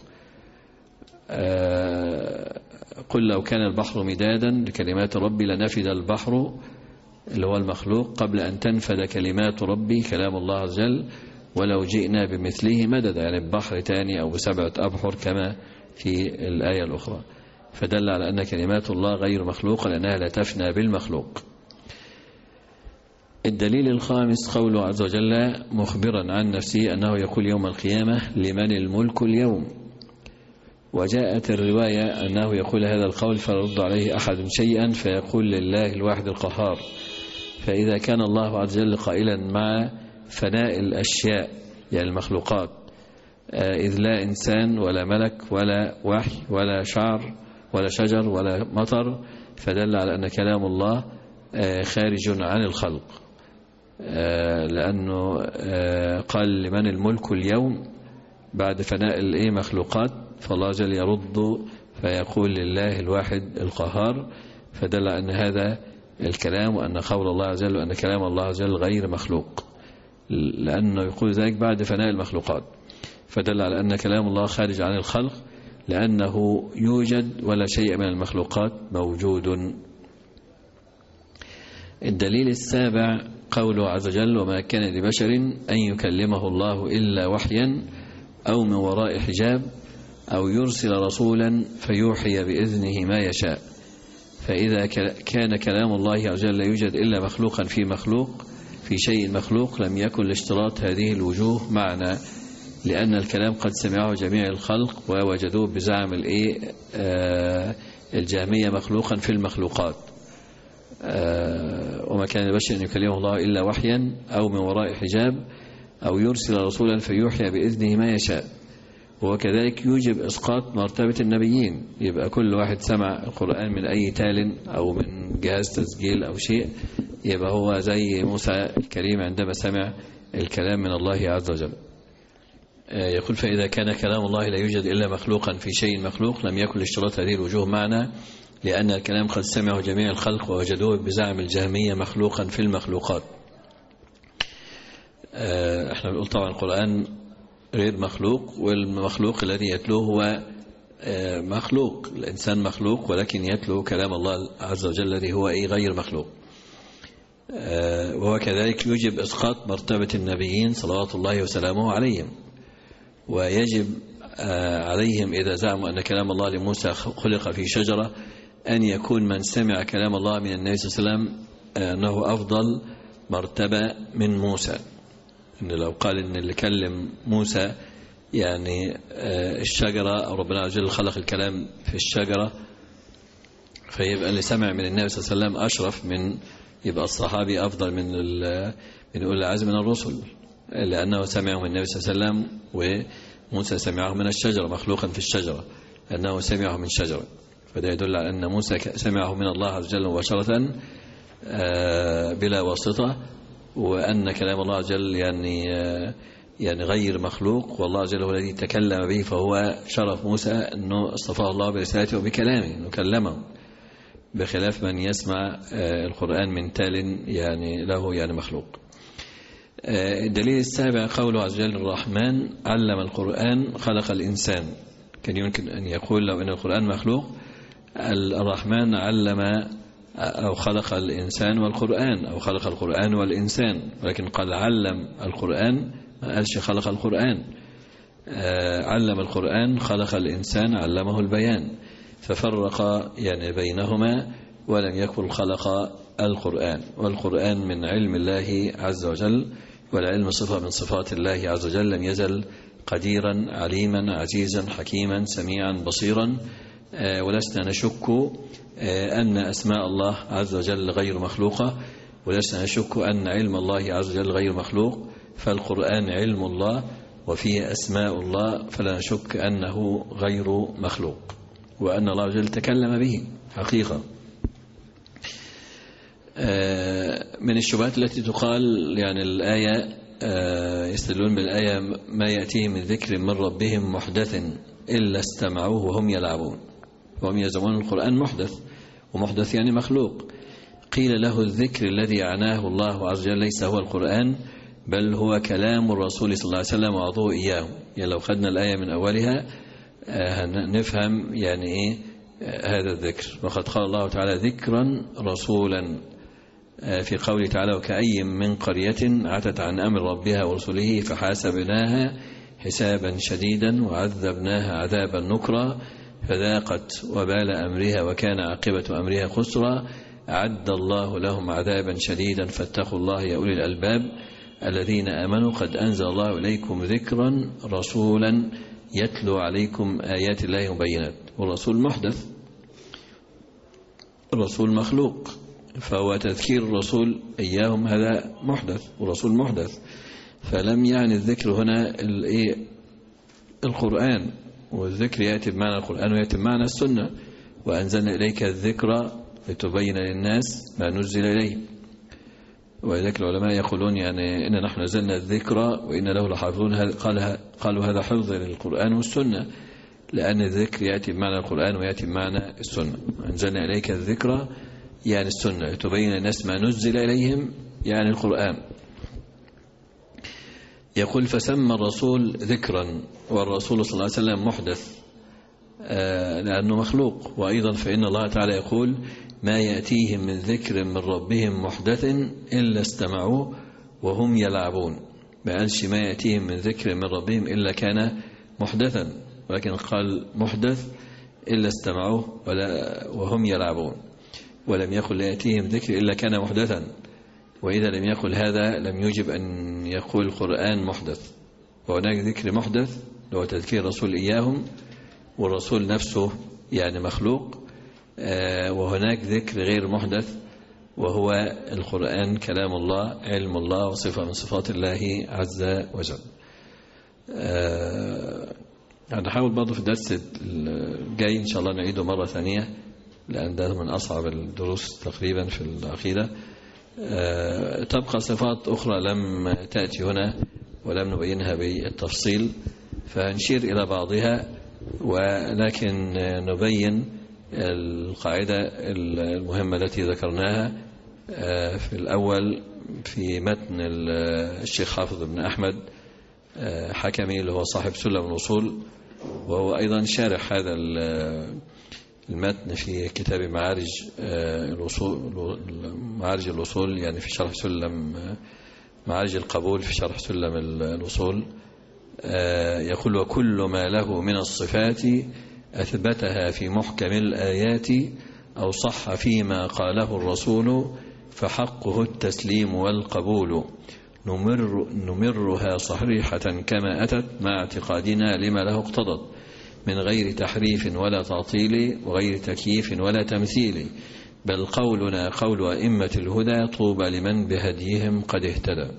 قل لو كان البحر مدادا لكلمات ربي لنفد البحر اللي هو المخلوق قبل أن تنفد كلمات ربي كلام الله عز وجل ولو جئنا بمثله مددا، يعني ببحر تاني أو ب7 أبحر كما في الآية الأخرى. فدل على أن كلمات الله غير مخلوقة لأنها لا تفنى بالمخلوق. الدليل الخامس قوله عز وجل مخبرا عن نفسه أنه يقول يوم القيامة لمن الملك اليوم. وجاءت الرواية أنه يقول هذا القول فيرد عليه أحد شيئا فيقول لله الواحد القهار. فإذا كان الله عز وجل قائلا مع فناء الأشياء يعني المخلوقات، إذ لا إنسان ولا ملك ولا وحي ولا شعر ولا شجر ولا مطر، فدل على أن كلام الله خارج عن الخلق، لأنه قال لمن الملك اليوم بعد فناء المخلوقات، فالله عز وجل يرد فيقول لله الواحد القهار، فدل على أن هذا الكلام وأن قول الله عز وجل وأن كلام الله عز وجل غير مخلوق، لأنه يقول ذلك بعد فناء المخلوقات، فدل على أن كلام الله خارج عن الخلق لأنه يوجد ولا شيء من المخلوقات موجود. الدليل السابع قوله عز وجل وما كان لبشر أن يكلمه الله إلا وحيا أو من وراء حجاب أو يرسل رسولا فيوحي بإذنه ما يشاء. فإذا كان كلام الله عز وجل لا يوجد إلا مخلوقا في مخلوق في شيء مخلوق لم يكن لاشتراط هذه الوجوه معنا، لأن الكلام قد سمعه جميع الخلق ووجدوه بزعم الجهمية مخلوقا في المخلوقات. وما كان لبشر أن يكلمه الله إلا وحيا أو من وراء حجاب أو يرسل رسولا فيوحي بإذنه ما يشاء. وكذلك يوجب إسقاط مرتبة النبيين، يبقى كل واحد سمع القرآن من أي تال أو من جهاز تسجيل أو شيء يبقى هو زي موسى الكريم عندما سمع الكلام من الله عز وجل. يقول فإذا كان كلام الله لا يوجد إلا مخلوقا في شيء مخلوق لم يكن لاشتراط هذه الوجوه معنا، لأن الكلام قد سمعه جميع الخلق ووجدوه بزعم الجهمية مخلوقا في المخلوقات. احنا بنقول طبعا القرآن غير مخلوق، والمخلوق الذي يتلوه هو مخلوق، الإنسان مخلوق ولكن يتلو كلام الله عز وجل الذي هو غير مخلوق. وهو كذلك يوجب إسقاط مرتبة النبيين صلوات الله وسلامه عليهم، ويجب عليهم إذا زعموا أن كلام الله لموسى خلق في شجرة أن يكون من سمع كلام الله من النبي صلى الله عليه وسلم أنه أفضل مرتبة من موسى. إن لو قال إن اللي كلم موسى يعني الشجرة أو ربنا عز وجل خلق الكلام في الشجرة، فيبقى اللي سمع من النبي صلى الله عليه وسلم أشرف من، يبقى الصحابي أفضل من أولي العزم من الرسل، لأنه سمعه من النبي صلى الله عليه وسلم، وموسى سمعه من الشجرة مخلوقا في الشجرة لأنه سمعه من شجرة. فده يدل على أن موسى سمعه من الله عز وجل مباشرة بلا واسطة، وأن كلام الله عز وجل يعني غير مخلوق، والله عز وجل هو الذي تكلم به، فهو شرف موسى أنه اصطفاه الله برسالته وبكلامه أنه كلمه، بخلاف من يسمع القرآن من تال يعني له يعني مخلوق. الدليل السابع قوله عز وجل الرحمن علم القرآن خلق الإنسان. كان يمكن أن يقول لو أن القرآن مخلوق الرحمن علم أو خلق الإنسان والقرآن أو خلق القرآن والإنسان، ولكن قال علم القرآن، ما قالش خلق القرآن. علم القرآن خلق الإنسان علمه البيان، ففرق يعني بينهما ولم يقل خلق القرآن. والقرآن من علم الله عز وجل، والعلم صفة من صفات الله عز وجل، لم يزل قديرا عليما عزيزا حكيما سميعا بصيرا. ولسنا نشك أن أسماء الله عز وجل غير مخلوقة، ولسنا نشك أن علم الله عز وجل غير مخلوق، فالقرآن علم الله وفيه أسماء الله، فلا نشك أنه غير مخلوق. وأن الله عز وجل تكلم به حقيقة. من الشبهات التي تقال يعني الآية يستدلون بالآية ما يأتيهم من ذكر من ربهم محدث إلا استمعوه وهم يلعبون، وهم يزعمون القرآن محدث، ومحدث يعني مخلوق. قيل له الذكر الذي عناه الله عز وجل ليس هو القرآن بل هو كلام الرسول صلى الله عليه وسلم وعظوه إياه. يعني لو خدنا الآية من أولها نفهم يعني إيه هذا الذكر. وقد قال الله تعالى ذكرا رسولا في قوله تعالى وكأي من قرية عتت عن أمر ربها ورسله فحاسبناها حسابا شديدا وعذبناها عذابا نكرا فذاقت وبال أمرها وكان عاقبة أمرها خسرا أعد الله لهم عذابا شديدا فاتقوا الله يا أولي الألباب الذين آمنوا قد أنزل الله إليكم ذكرا رسولا يتلو عليكم آيات الله مبينات. والرسول محدث، الرسول مخلوق، فهو تذكير الرسول إياهم هذا محدث، والرسول محدث. فلم يعني الذكر هنا القرآن، والذكر يأتي بمعنى القرآن ويأتي بمعنى السنة. وأنزلنا إليك الذكر لتبين للناس ما نزل إليه. ولذلك العلماء يقولون يعني إن نحن نزلنا الذكر وإن له لحافظون، قالوا هذا حفظ للقرآن والسنة، لأن الذكر يأتي بمعنى القرآن ويأتي بمعنى السنة. أنزلنا إليك الذكر يعني السنة لتبين للناس ما نزل إليهم يعني القرآن. يقول فسمى الرسول ذكرا، والرسول صلى الله عليه وسلم محدث لأنه مخلوق. وأيضا فإن الله تعالى يقول ما يأتيهم من ذكر من ربهم محدث إلا استمعوه وهم يلعبون. ما قالش ما يأتيهم من ذكر من ربهم إلا كان محدثا، ولكن قال محدث إلا استمعوه وهم يلعبون، ولم يقل لا يأتيهم ذكر إلا كان محدثا. وإذا لم يقل هذا لم يجب أن يقول القرآن محدث. وهناك ذكر محدث لو تذكير الرسول إياهم، والرسول نفسه يعني مخلوق. وهناك ذكر غير محدث وهو القرآن كلام الله علم الله وصفة من صفات الله عز وجل. هنحاول برضه في الدرس الجاي إن شاء الله نعيده مرة ثانية، لأن ده من أصعب الدروس تقريبا في العقيدة. تبقى صفات أخرى لم تأتي هنا ولم نبينها بالتفصيل، فنشير إلى بعضها، ولكن نبين القاعدة المهمة التي ذكرناها في الأول في متن الشيخ حافظ بن أحمد حكمي اللي هو صاحب سلم الوصول، وهو أيضا شارح هذا المتن في كتاب معارج الوصول، يعني في شرح سلم معارج القبول في شرح سلم الوصول. يقول وكل ما له من الصفات أثبتها في محكم الآيات أو صح فيما قاله الرسول فحقه التسليم والقبول. نمرها صحيحة كما أتت مع اعتقادنا لما له اقتضت من غير تحريف ولا تعطيل وغير تكييف ولا تمثيل، بل قولنا قول أئمة الهدى طوبى لمن بهديهم قد اهتدى.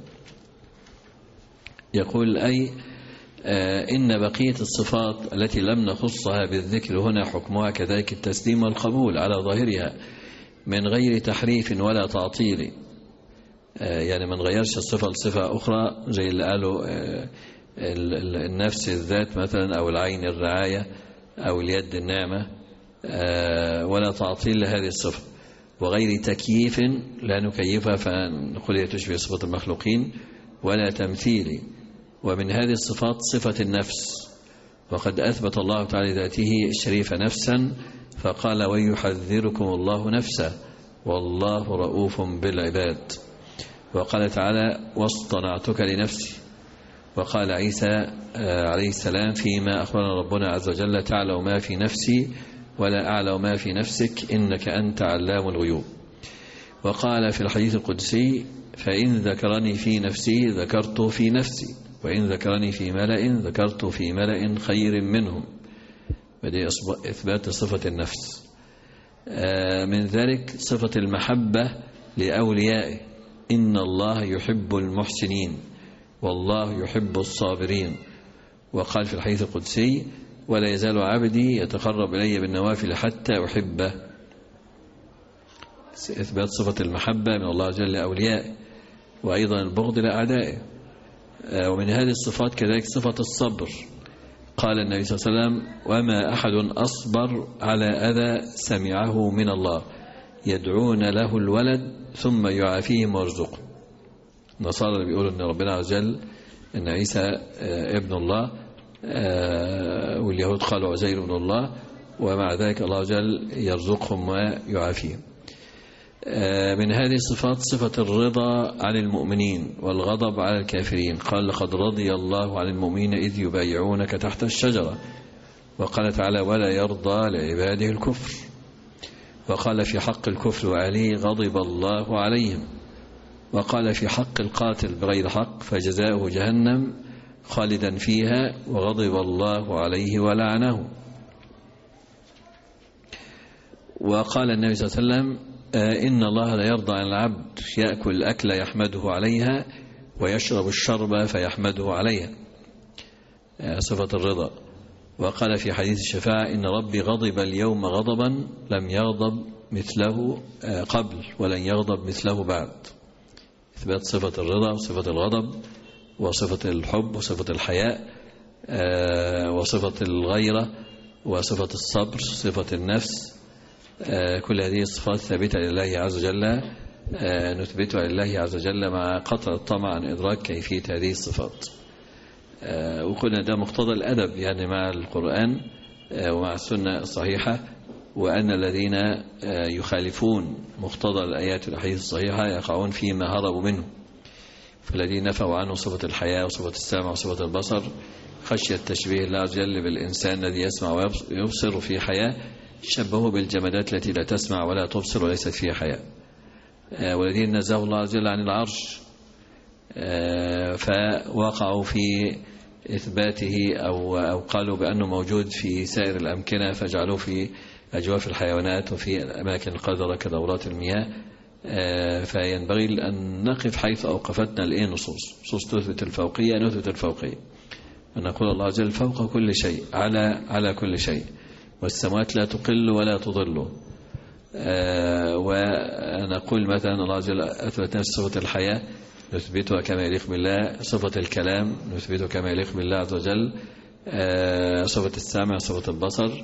يقول أي إن بقية الصفات التي لم نخصها بالذكر هنا حكمها كذلك التسليم والقبول على ظاهرها من غير تحريف ولا تعطيل. يعني من غيرش الصفة لصفة أخرى زي اللي قالوا النفس الذات مثلا، أو العين الرعاية، أو اليد النعمة، ولا تعطيل لهذه الصفة، وغير تكييف لا نكيفها فنقول هي تشبه صفة المخلوقين، ولا تمثيل. ومن هذه الصفات صفة النفس، وقد أثبت الله تعالى ذاته الشريف نفسا فقال ويحذركم الله نفسه والله رؤوف بالعباد. وقال تعالى واصطنعتك لنفسي. وقال عيسى عليه السلام فيما أخبرنا ربنا عز وجل تعلم ما في نفسي ولا أعلم ما في نفسك إنك أنت علام الغيوب. وقال في الحديث القدسي فإن ذكرني في نفسي ذكرته في نفسي وإن ذكرني في ملأ ذكرته في ملأ خير منهم. بدي إثبات صفة النفس. من ذلك صفة المحبة لأوليائه إن الله يحب المحسنين والله يحب الصابرين. وقال في الحديث القدسي ولا يزال عبدي يتقرب إلي بالنوافل حتى أحبه. إثبات صفة المحبة من الله جل لأوليائه، وأيضا البغض لأعدائه. ومن هذه الصفات كذلك صفة الصبر. قال النبي صلى الله عليه وسلم: وما أحد أصبر على أذى سمعه من الله يدعون له الولد ثم يعافيهم ويرزقه. النصارى اللي بيقولوا أن ربنا عز وجل أن عيسى ابن الله، واليهود قالوا عزير ابن الله، ومع ذلك الله عز وجل يرزقهم ويعافيهم. من هذه الصفات صفة الرضا عن المؤمنين والغضب على الكافرين. قال: لقد رضي الله عن المؤمنين إذ يبايعونك تحت الشجرة. وقال تعالى: ولا يرضى لعباده الكفر. وقال في حق الكفر وأهله: غضب الله عليهم. وقال في حق القاتل بغير حق: فجزاؤه جهنم خالدا فيها وغضب الله عليه ولعنه. وقال النبي صلى الله عليه وسلم: إن الله لا يرضى عن العبد يأكل الأكل يحمده عليها ويشرب الشرب فيحمده عليها. صفة الرضا. وقال في حديث الشفاعة: إن ربي غضب اليوم غضبا لم يغضب مثله قبل ولن يغضب مثله بعد. إثبات صفة الرضا وصفة الغضب وصفة الحب وصفة الحياء وصفة الغيرة وصفة الصبر، صفة النفس. كل هذه الصفات ثابتة لله عز وجل، نثبتها لله عز وجل مع قطع الطمع عن إدراك كيفية هذه الصفات. وقلنا ده مقتضى الأدب يعني مع القرآن ومع السنة الصحيحة، وأن الذين يخالفون مقتضى الآيات والأحاديث الصحيحة يقعون فيما هربوا منه. فالذين نفوا عنه صفة الحياة وصفة السمع وصفة البصر خشية تشبيه الله عز وجل بالإنسان الذي يسمع ويبصر في حياة، شبهه بالجمادات التي لا تسمع ولا تبصر وليست فيها حياة. والذين نزهوا الله عز وجل عن العرش فوقعوا في إثباته أو قالوا بأنه موجود في سائر الأمكنة، فجعلوه في أجواف الحيوانات وفي الأماكن القذرة كدورات المياه. فينبغي أن نقف حيث أوقفتنا نصوص تثبت الفوقية، نثبت الفوقية، ونقول الله عز وجل فوق كل شيء، على كل شيء، والسماوات لا تقل ولا تضل. ونقول مثلا الله عز وجل أثبت صفة الحياة نثبتها كما يليق بالله، صفة الكلام نثبتها كما يليق بالله عز وجل، صفة السمع، صفة البصر.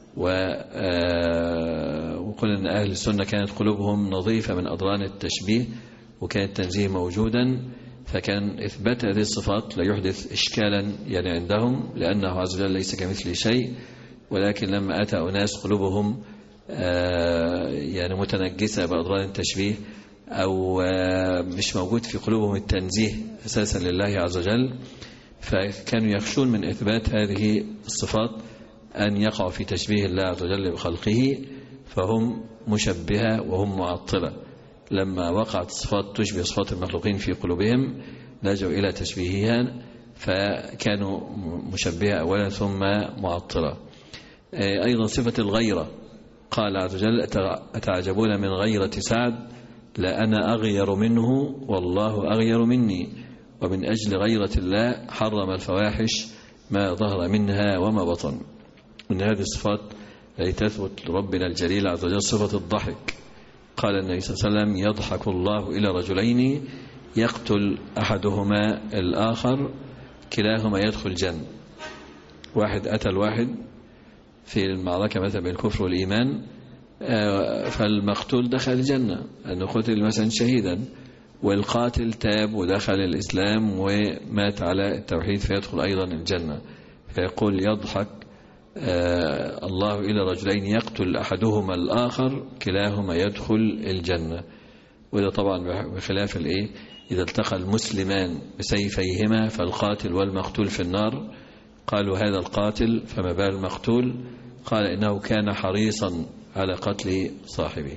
وقلنا أن أهل السنة كانت قلوبهم نظيفة من أضران التشبيه، وكان التنزيه موجودا، فكان إثبات هذه الصفات لا يحدث إشكالا يعني عندهم، لأنه عز وجل ليس كمثله شيء. ولكن لما أتى أناس قلوبهم يعني متنجسة بأضرار التشبيه، أو مش موجود في قلوبهم التنزيه أساسا لله عز وجل، فكانوا يخشون من إثبات هذه الصفات أن يقع في تشبيه الله عز وجل بخلقه، فهم مشبهة وهم معطلة. لما وقعت الصفات تشبه صفات المخلوقين في قلوبهم لجوا إلى تشبيهها، فكانوا مشبهة أولا ثم معطلة. أيضا صفة الغيرة. قال عز وجل: أتعجبون من غيرة سعد لأنا أغير منه والله أغير مني، ومن أجل غيرة الله حرم الفواحش ما ظهر منها وما بطن. من هذه الصفات التي تثبت لربنا الجليل عز وجل صفة الضحك. قال النبي صلى الله عليه وسلم: يضحك الله إلى رجلين يقتل أحدهما الآخر كلاهما يدخل الجنة. واحد قتل واحد في المعركة مثلا بين الكفر والإيمان، فالمقتول دخل الجنة أنه قتل مثلا شهيدا، والقاتل تاب ودخل الإسلام ومات على التوحيد فيدخل أيضا الجنة. فيقول: يضحك الله إلى رجلين يقتل أحدهما الآخر كلاهما يدخل الجنة. وده طبعا بخلاف إذا التقى المسلمان بسيفيهما فالقاتل والمقتول في النار. قالوا: هذا القاتل فما بال المقتول؟ قال: إنه كان حريصا على قتل صاحبه.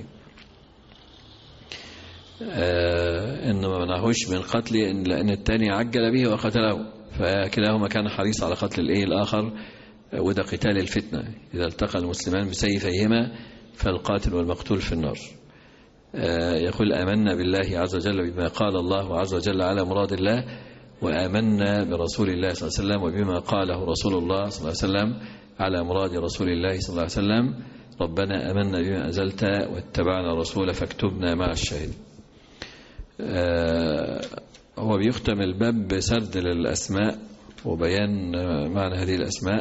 إنه ما منعهوش من قتله لأن الثاني عجل به وقتله، فكلاهما كان حريص على قتل الآخر، وده قتال الفتنة. إذا التقى المسلمان بسيفيهما فالقاتل والمقتول في النار. يقول: آمنا بالله عز وجل بما قال الله عز وجل على مراد الله، وآمنا برسول الله صلى الله عليه وسلم وبما قاله رسول الله صلى الله عليه وسلم على مراد رسول الله صلى الله عليه وسلم: ربنا آمنا بما أنزلت واتبعنا الرسول فاكتبنا مع الشاهدين. هو بيختم الباب بسرد للأسماء وبيان معنى هذه الأسماء،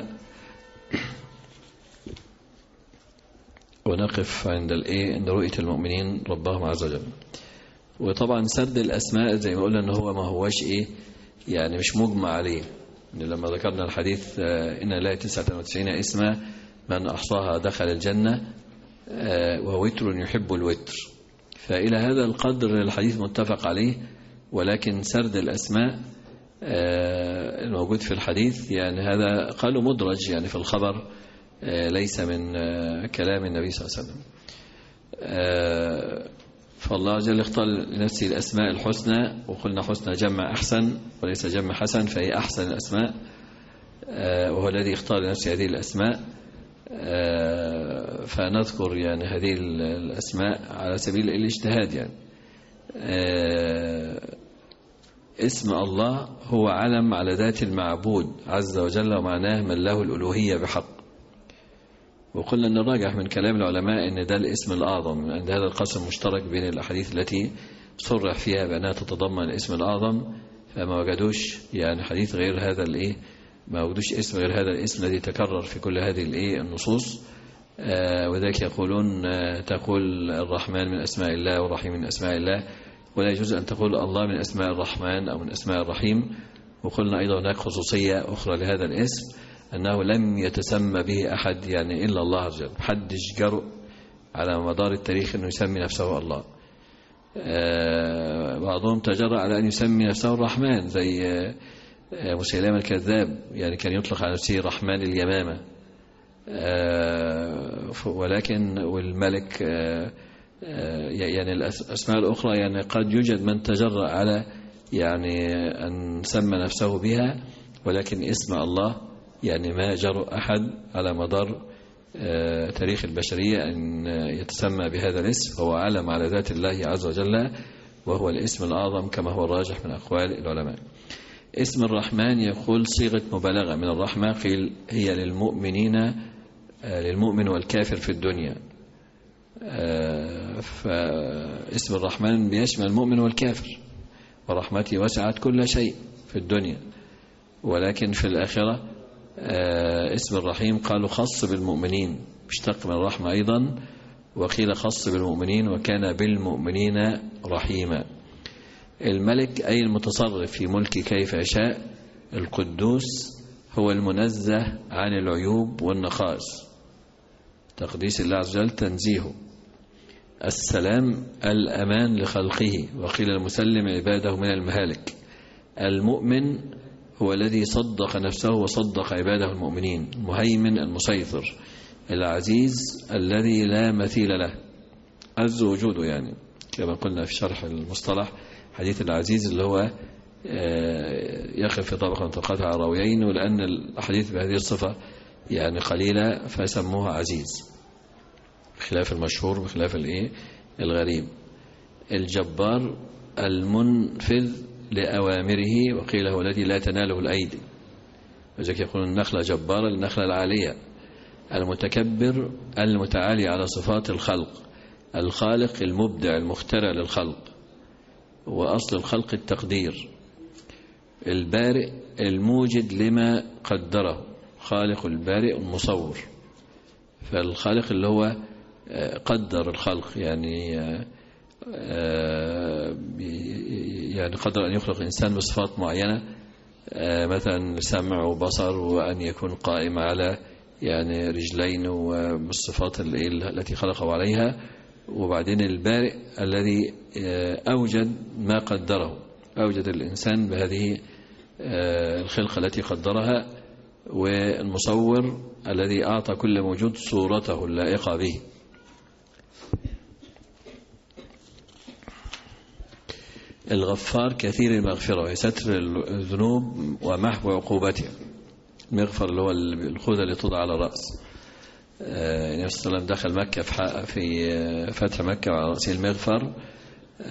ونقف عند عند رؤية المؤمنين ربهم عز وجل. وطبعا سرد الأسماء زي ما قلنا ان هو ما هوش يعني مش مجمع عليه. لما ذكرنا الحديث إن لله 99 اسما من أحصاها دخل الجنة ووتر يحب الوتر، فإلى هذا القدر الحديث متفق عليه. ولكن سرد الأسماء الموجود في الحديث يعني هذا قالوا مدرج يعني في الخبر، ليس من كلام النبي صلى الله عليه وسلم. فالله عز وجل اختار لنفسه الأسماء الحسنى، وقلنا حسنى جمع أحسن وليس جمع حسن، فهي أحسن الأسماء، وهو الذي اختار لنفسه هذه الأسماء. فنذكر يعني هذه الأسماء على سبيل الاجتهاد. يعني اسم الله هو علم على ذات المعبود عز وجل، ومعناه من له الألوهية بحق. وقلنا أن الراجح من كلام العلماء أن ده الاسم الأعظم، أن هذا القسم مشترك بين الأحاديث التي صرح فيها بأنها تتضمن الاسم الأعظم، فما وجدوش يعني حديث غير هذا ما وجدوش اسم غير هذا الاسم الذي تكرر في كل هذه النصوص. وذلك يقولون تقول الرحمن من أسماء الله والرحيم من أسماء الله، ولا يجوز أن تقول الله من أسماء الرحمن أو من أسماء الرحيم. وقلنا أيضا هناك خصوصية أخرى لهذا الاسم، أنه لم يتسمى به أحد يعني إلا الله عز وجل، محدش جرؤ على مدار التاريخ أنه يسمي نفسه الله. بعضهم تجرأ على أن يسمي نفسه الرحمن، زي مسيلمة الكذاب، يعني كان يطلق على نفسه رحمن اليمامة. ولكن والملك يعني الأسماء الأخرى يعني قد يوجد من تجرأ على يعني أن سمى نفسه بها، ولكن اسم الله يعني ما جرؤ أحد على مدار تاريخ البشرية أن يتسمى بهذا الاسم. هو علم على ذات الله عز وجل، وهو الاسم الأعظم كما هو الراجح من أقوال العلماء. اسم الرحمن يقول صيغة مبالغة من الرحمة، قيل هي للمؤمنين، للمؤمن والكافر في الدنيا. فاسم الرحمن بيشمل المؤمن والكافر، ورحمتي وسعت كل شيء في الدنيا. ولكن في الآخرة اسم الرحيم قالوا خاص بالمؤمنين، مشتق من الرحمة أيضا، وقيل خاص بالمؤمنين وكان بالمؤمنين رحيما. الملك أي المتصرف في ملكه كيف يشاء. القدوس هو المنزه عن العيوب والنقائص، تقديس الله عز وجل تنزيهه. السلام الأمان لخلقه، وقيل المسلم عباده من المهالك. المؤمن هو الذي صدق نفسه وصدق عباده المؤمنين. المهيمن المسيطر. العزيز الذي لا مثيل له، عز وجوده، يعني كما قلنا في شرح المصطلح حديث العزيز اللي هو يقف في طبقة من طبقات الراويين، ولأن الحديث بهذه الصفة يعني قليلة فسموها عزيز، بخلاف المشهور بخلاف الغريب. الجبار المنفذ لأوامره، وقيل هو الذي لا تناله الأيدي، وذلك يقولون النخلة جبارة للنخلة العالية. المتكبر المتعالي على صفات الخلق. الخالق المبدع المخترع للخلق، وأصل الخلق التقدير. البارئ الموجد لما قدره، خالق البارئ المصور. فالخالق اللي هو قدر الخلق، يعني قدر أن يخلق الإنسان بصفات معينة، مثلا سمع وبصر، وأن يكون قائم على يعني رجلين، وبالصفات التي خلقه عليها. وبعدين البارئ الذي أوجد ما قدره، أوجد الإنسان بهذه الخلقة التي قدرها. والمصور الذي أعطى كل موجود صورته اللائقة به. الغفار كثير المغفرة، وستر الذنوب ومحو عقوبتها. المغفر اللي هو الخوذة اللي توضع على الرأس. النبي صلى الله عليه وسلم دخل مكة في فتح مكة وعلى رأسه المغفر،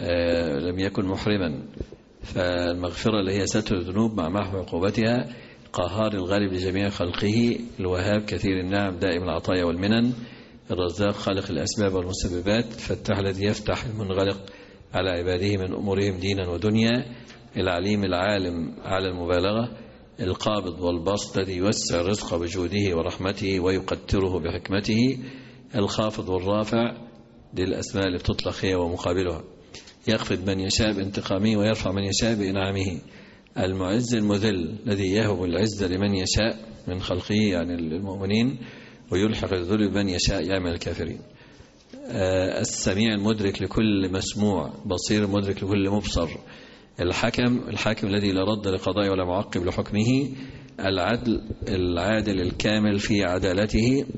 لم يكن محرما. فالمغفرة اللي هي ستر الذنوب مع محو عقوبتها. القهار الغالب لجميع خلقه، الوهاب كثير النعم دائم العطايا والمنن، الرزاق خالق الأسباب والمسببات، الفتاح الذي يفتح المنغلق على عباده من أمورهم دينا ودنيا، العليم العالم على المبالغة، القابض والباسط الذي يوسع الرزق بجوده ورحمته ويقتره بحكمته، الخافض والرافع، دي الأسماء اللي بتطلق هي ومقابلها، يخفض من يشاء بانتقامه ويرفع من يشاء بإنعامه، المعز المذل الذي يهب العزة لمن يشاء من خلقه يعني المؤمنين ويلحق الذل بمن يشاء يعمل الكافرين، السميع المدرك لكل مسموع، بصير المدرك لكل مبصر، الحاكم الذي لا رد لقضائه ولا معقب لحكمه، العادل الكامل في عدالته،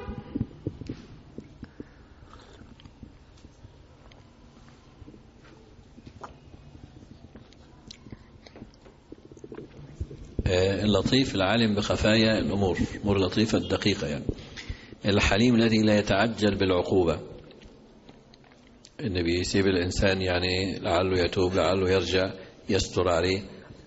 اللطيف العالم بخفايا الأمور، أمور لطيفة الدقيقة يعني، الحليم الذي لا يتعجل بالعقوبة، إن بيسيب الإنسان يعني لعله يتوب لعله يرجع يستر عليه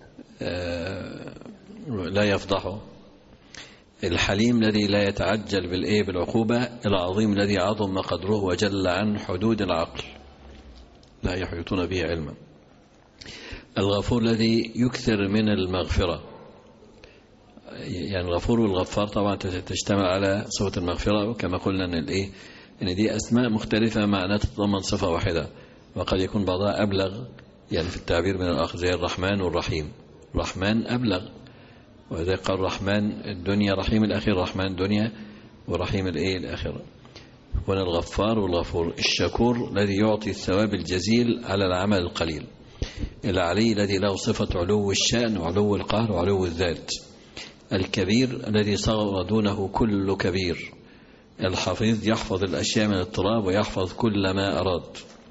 لا يفضحه، الحليم الذي لا يتعجل بالعقوبة، العظيم الذي عظم قدره وجل عن حدود العقل لا يحيطون به علما، الغفور الذي يكثر من المغفرة، يعني الغفور والغفار طبعا تشتمل على صفة المغفرة، كما قلنا ان دي اسماء مختلفة معناها تتضمن صفة واحدة، وقد يكون بعضها ابلغ يعني في التعبير من الاخر، زي الرحمن والرحيم، الرحمن ابلغ، وذلك قال الرحمن الدنيا رحيم الاخره، رحمن الدنيا ورحيم الاخره. هنا الغفار والغفور، الشكور الذي يعطي الثواب الجزيل على العمل القليل، العلي الذي له صفة علو الشأن وعلو القهر وعلو الذات، الكبير الذي صغر دونه كل كبير، الحفيظ يحفظ الأشياء من الاضطراب ويحفظ كل ما أراد،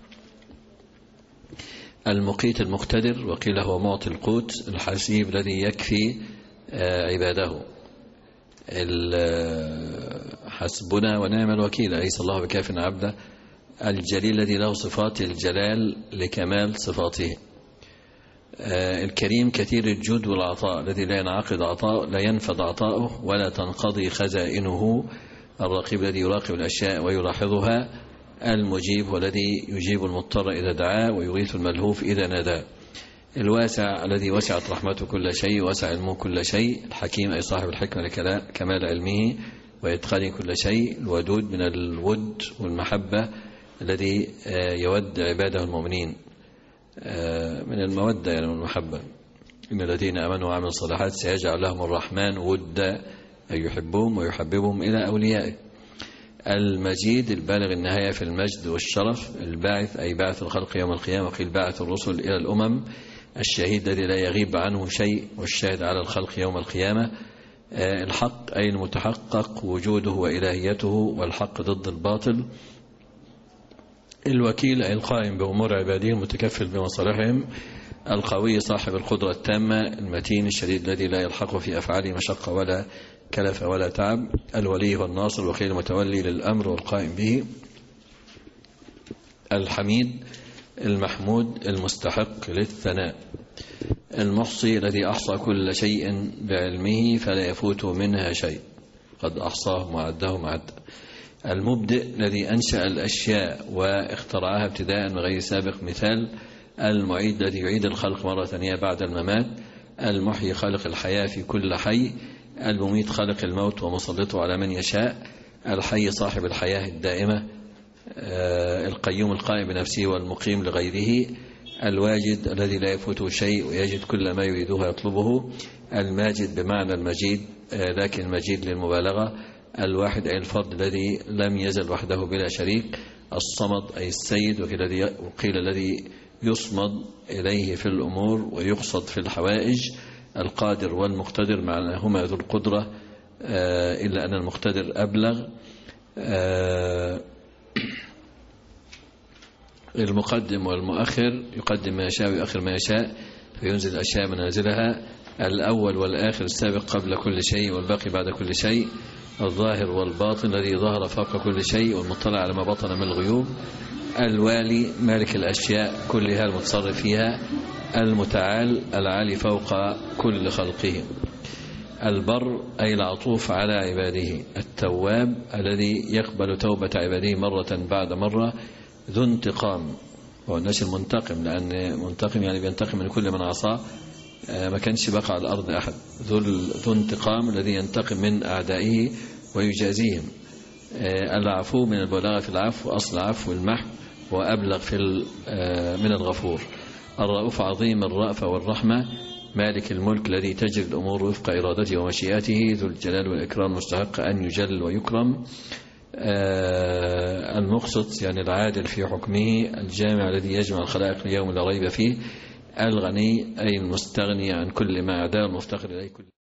المقيت المقتدر وقيل هو معطي القوت، الحسيب الذي يكفي عباده، حسبنا ونعم الوكيل أليس الله بكاف عبده، الجليل الذي له صفات الجلال لكمال صفاته، الكريم كثير الجود والعطاء الذي لا ينعقد عطاء لا ينفد عطاؤه ولا تنقضي خزائنه، الرقيب الذي يراقب الأشياء ويلاحظها، المجيب والذي يجيب المضطر إذا دعاه ويغيث الملهوف إذا ناداه، الواسع الذي وسعت رحمته كل شيء وسع علمه كل شيء، الحكيم أي صاحب الحكمة لكمال علمه ويتقن كل شيء، الودود من الود والمحبة الذي يود عباده المؤمنين، من المودة يعني والمحبة، إن الذين آمنوا وعملوا الصالحات سيجعل لهم الرحمن ودا أي يحبهم ويحببهم إلى أوليائه، المجيد البالغ النهاية في المجد والشرف، الباعث أي باعث الخلق يوم القيامة، وقيل باعث الرسل إلى الأمم، الشهيد الذي لا يغيب عنه شيء والشاهد على الخلق يوم القيامة، الحق أي المتحقق وجوده وإلهيته والحق ضد الباطل، الوكيل أي القائم بأمور عباده المتكفل بمصالحهم، القوي صاحب القدرة التامة، المتين الشديد الذي لا يلحقه في أفعاله مشقة ولا كلف ولا تعب، الولي والناصر وخير المتولي للأمر والقائم به، الحميد المحمود المستحق للثناء، المحصي الذي أحصى كل شيء بعلمه فلا يفوت منها شيء قد أحصاه وعده معدا، المبدئ الذي أنشأ الأشياء واخترعها ابتداء من غير سابق مثال، المعيد الذي يعيد الخلق مرة ثانية بعد الممات، المحيي خالق الحياة في كل حي، المميت خالق الموت ومسلطه على من يشاء، الحي صاحب الحياة الدائمة، القيوم القائم بنفسه والمقيم لغيره، الواجد الذي لا يفوته شيء ويجد كل ما يريده يطلبه، الماجد بمعنى المجيد لكن المجيد للمبالغة، الواحد أي الفرد الذي لم يزل وحده بلا شريك، الصمد أي السيد وقيل الذي يصمد إليه في الأمور ويقصد في الحوائج، القادر والمقتدر معناهما ذو القدرة إلا أن المقتدر أبلغ، المقدم والمؤخر يقدم ما يشاء ويؤخر ما يشاء فينزل الأشياء منازلها، الأول والآخر السابق قبل كل شيء والباقي بعد كل شيء، الظاهر والباطن الذي ظهر فوق كل شيء والمطلع على ما بطن من الغيوب، الوالي مالك الأشياء كلها المتصرف فيها، المتعال العالي فوق كل خلقه، البر أي العطوف على عباده، التواب الذي يقبل توبة عباده مرة بعد مرة، ذو انتقام، هو الناس المنتقم، لأن منتقم يعني بينتقم من كل من عصاه، ما كانش بقى على الأرض أحد. ذو انتقام الذي ينتقم من أعدائه ويجازيهم. العفو من البلاغة في العفو، أصل العفو المحو وأبلغ من الغفور. الرؤوف عظيم الرأفة والرحمة، مالك الملك الذي تجري الأمور وفق إرادته ومشيئته، ذو الجلال والإكرام مستحق أن يجل ويكرم. المقسط يعني العادل في حكمه، الجامع الذي يجمع الخلائق ليوم لا ريب فيه. الغني أي المستغني عن كل ما عداه، المفتقر إليه كل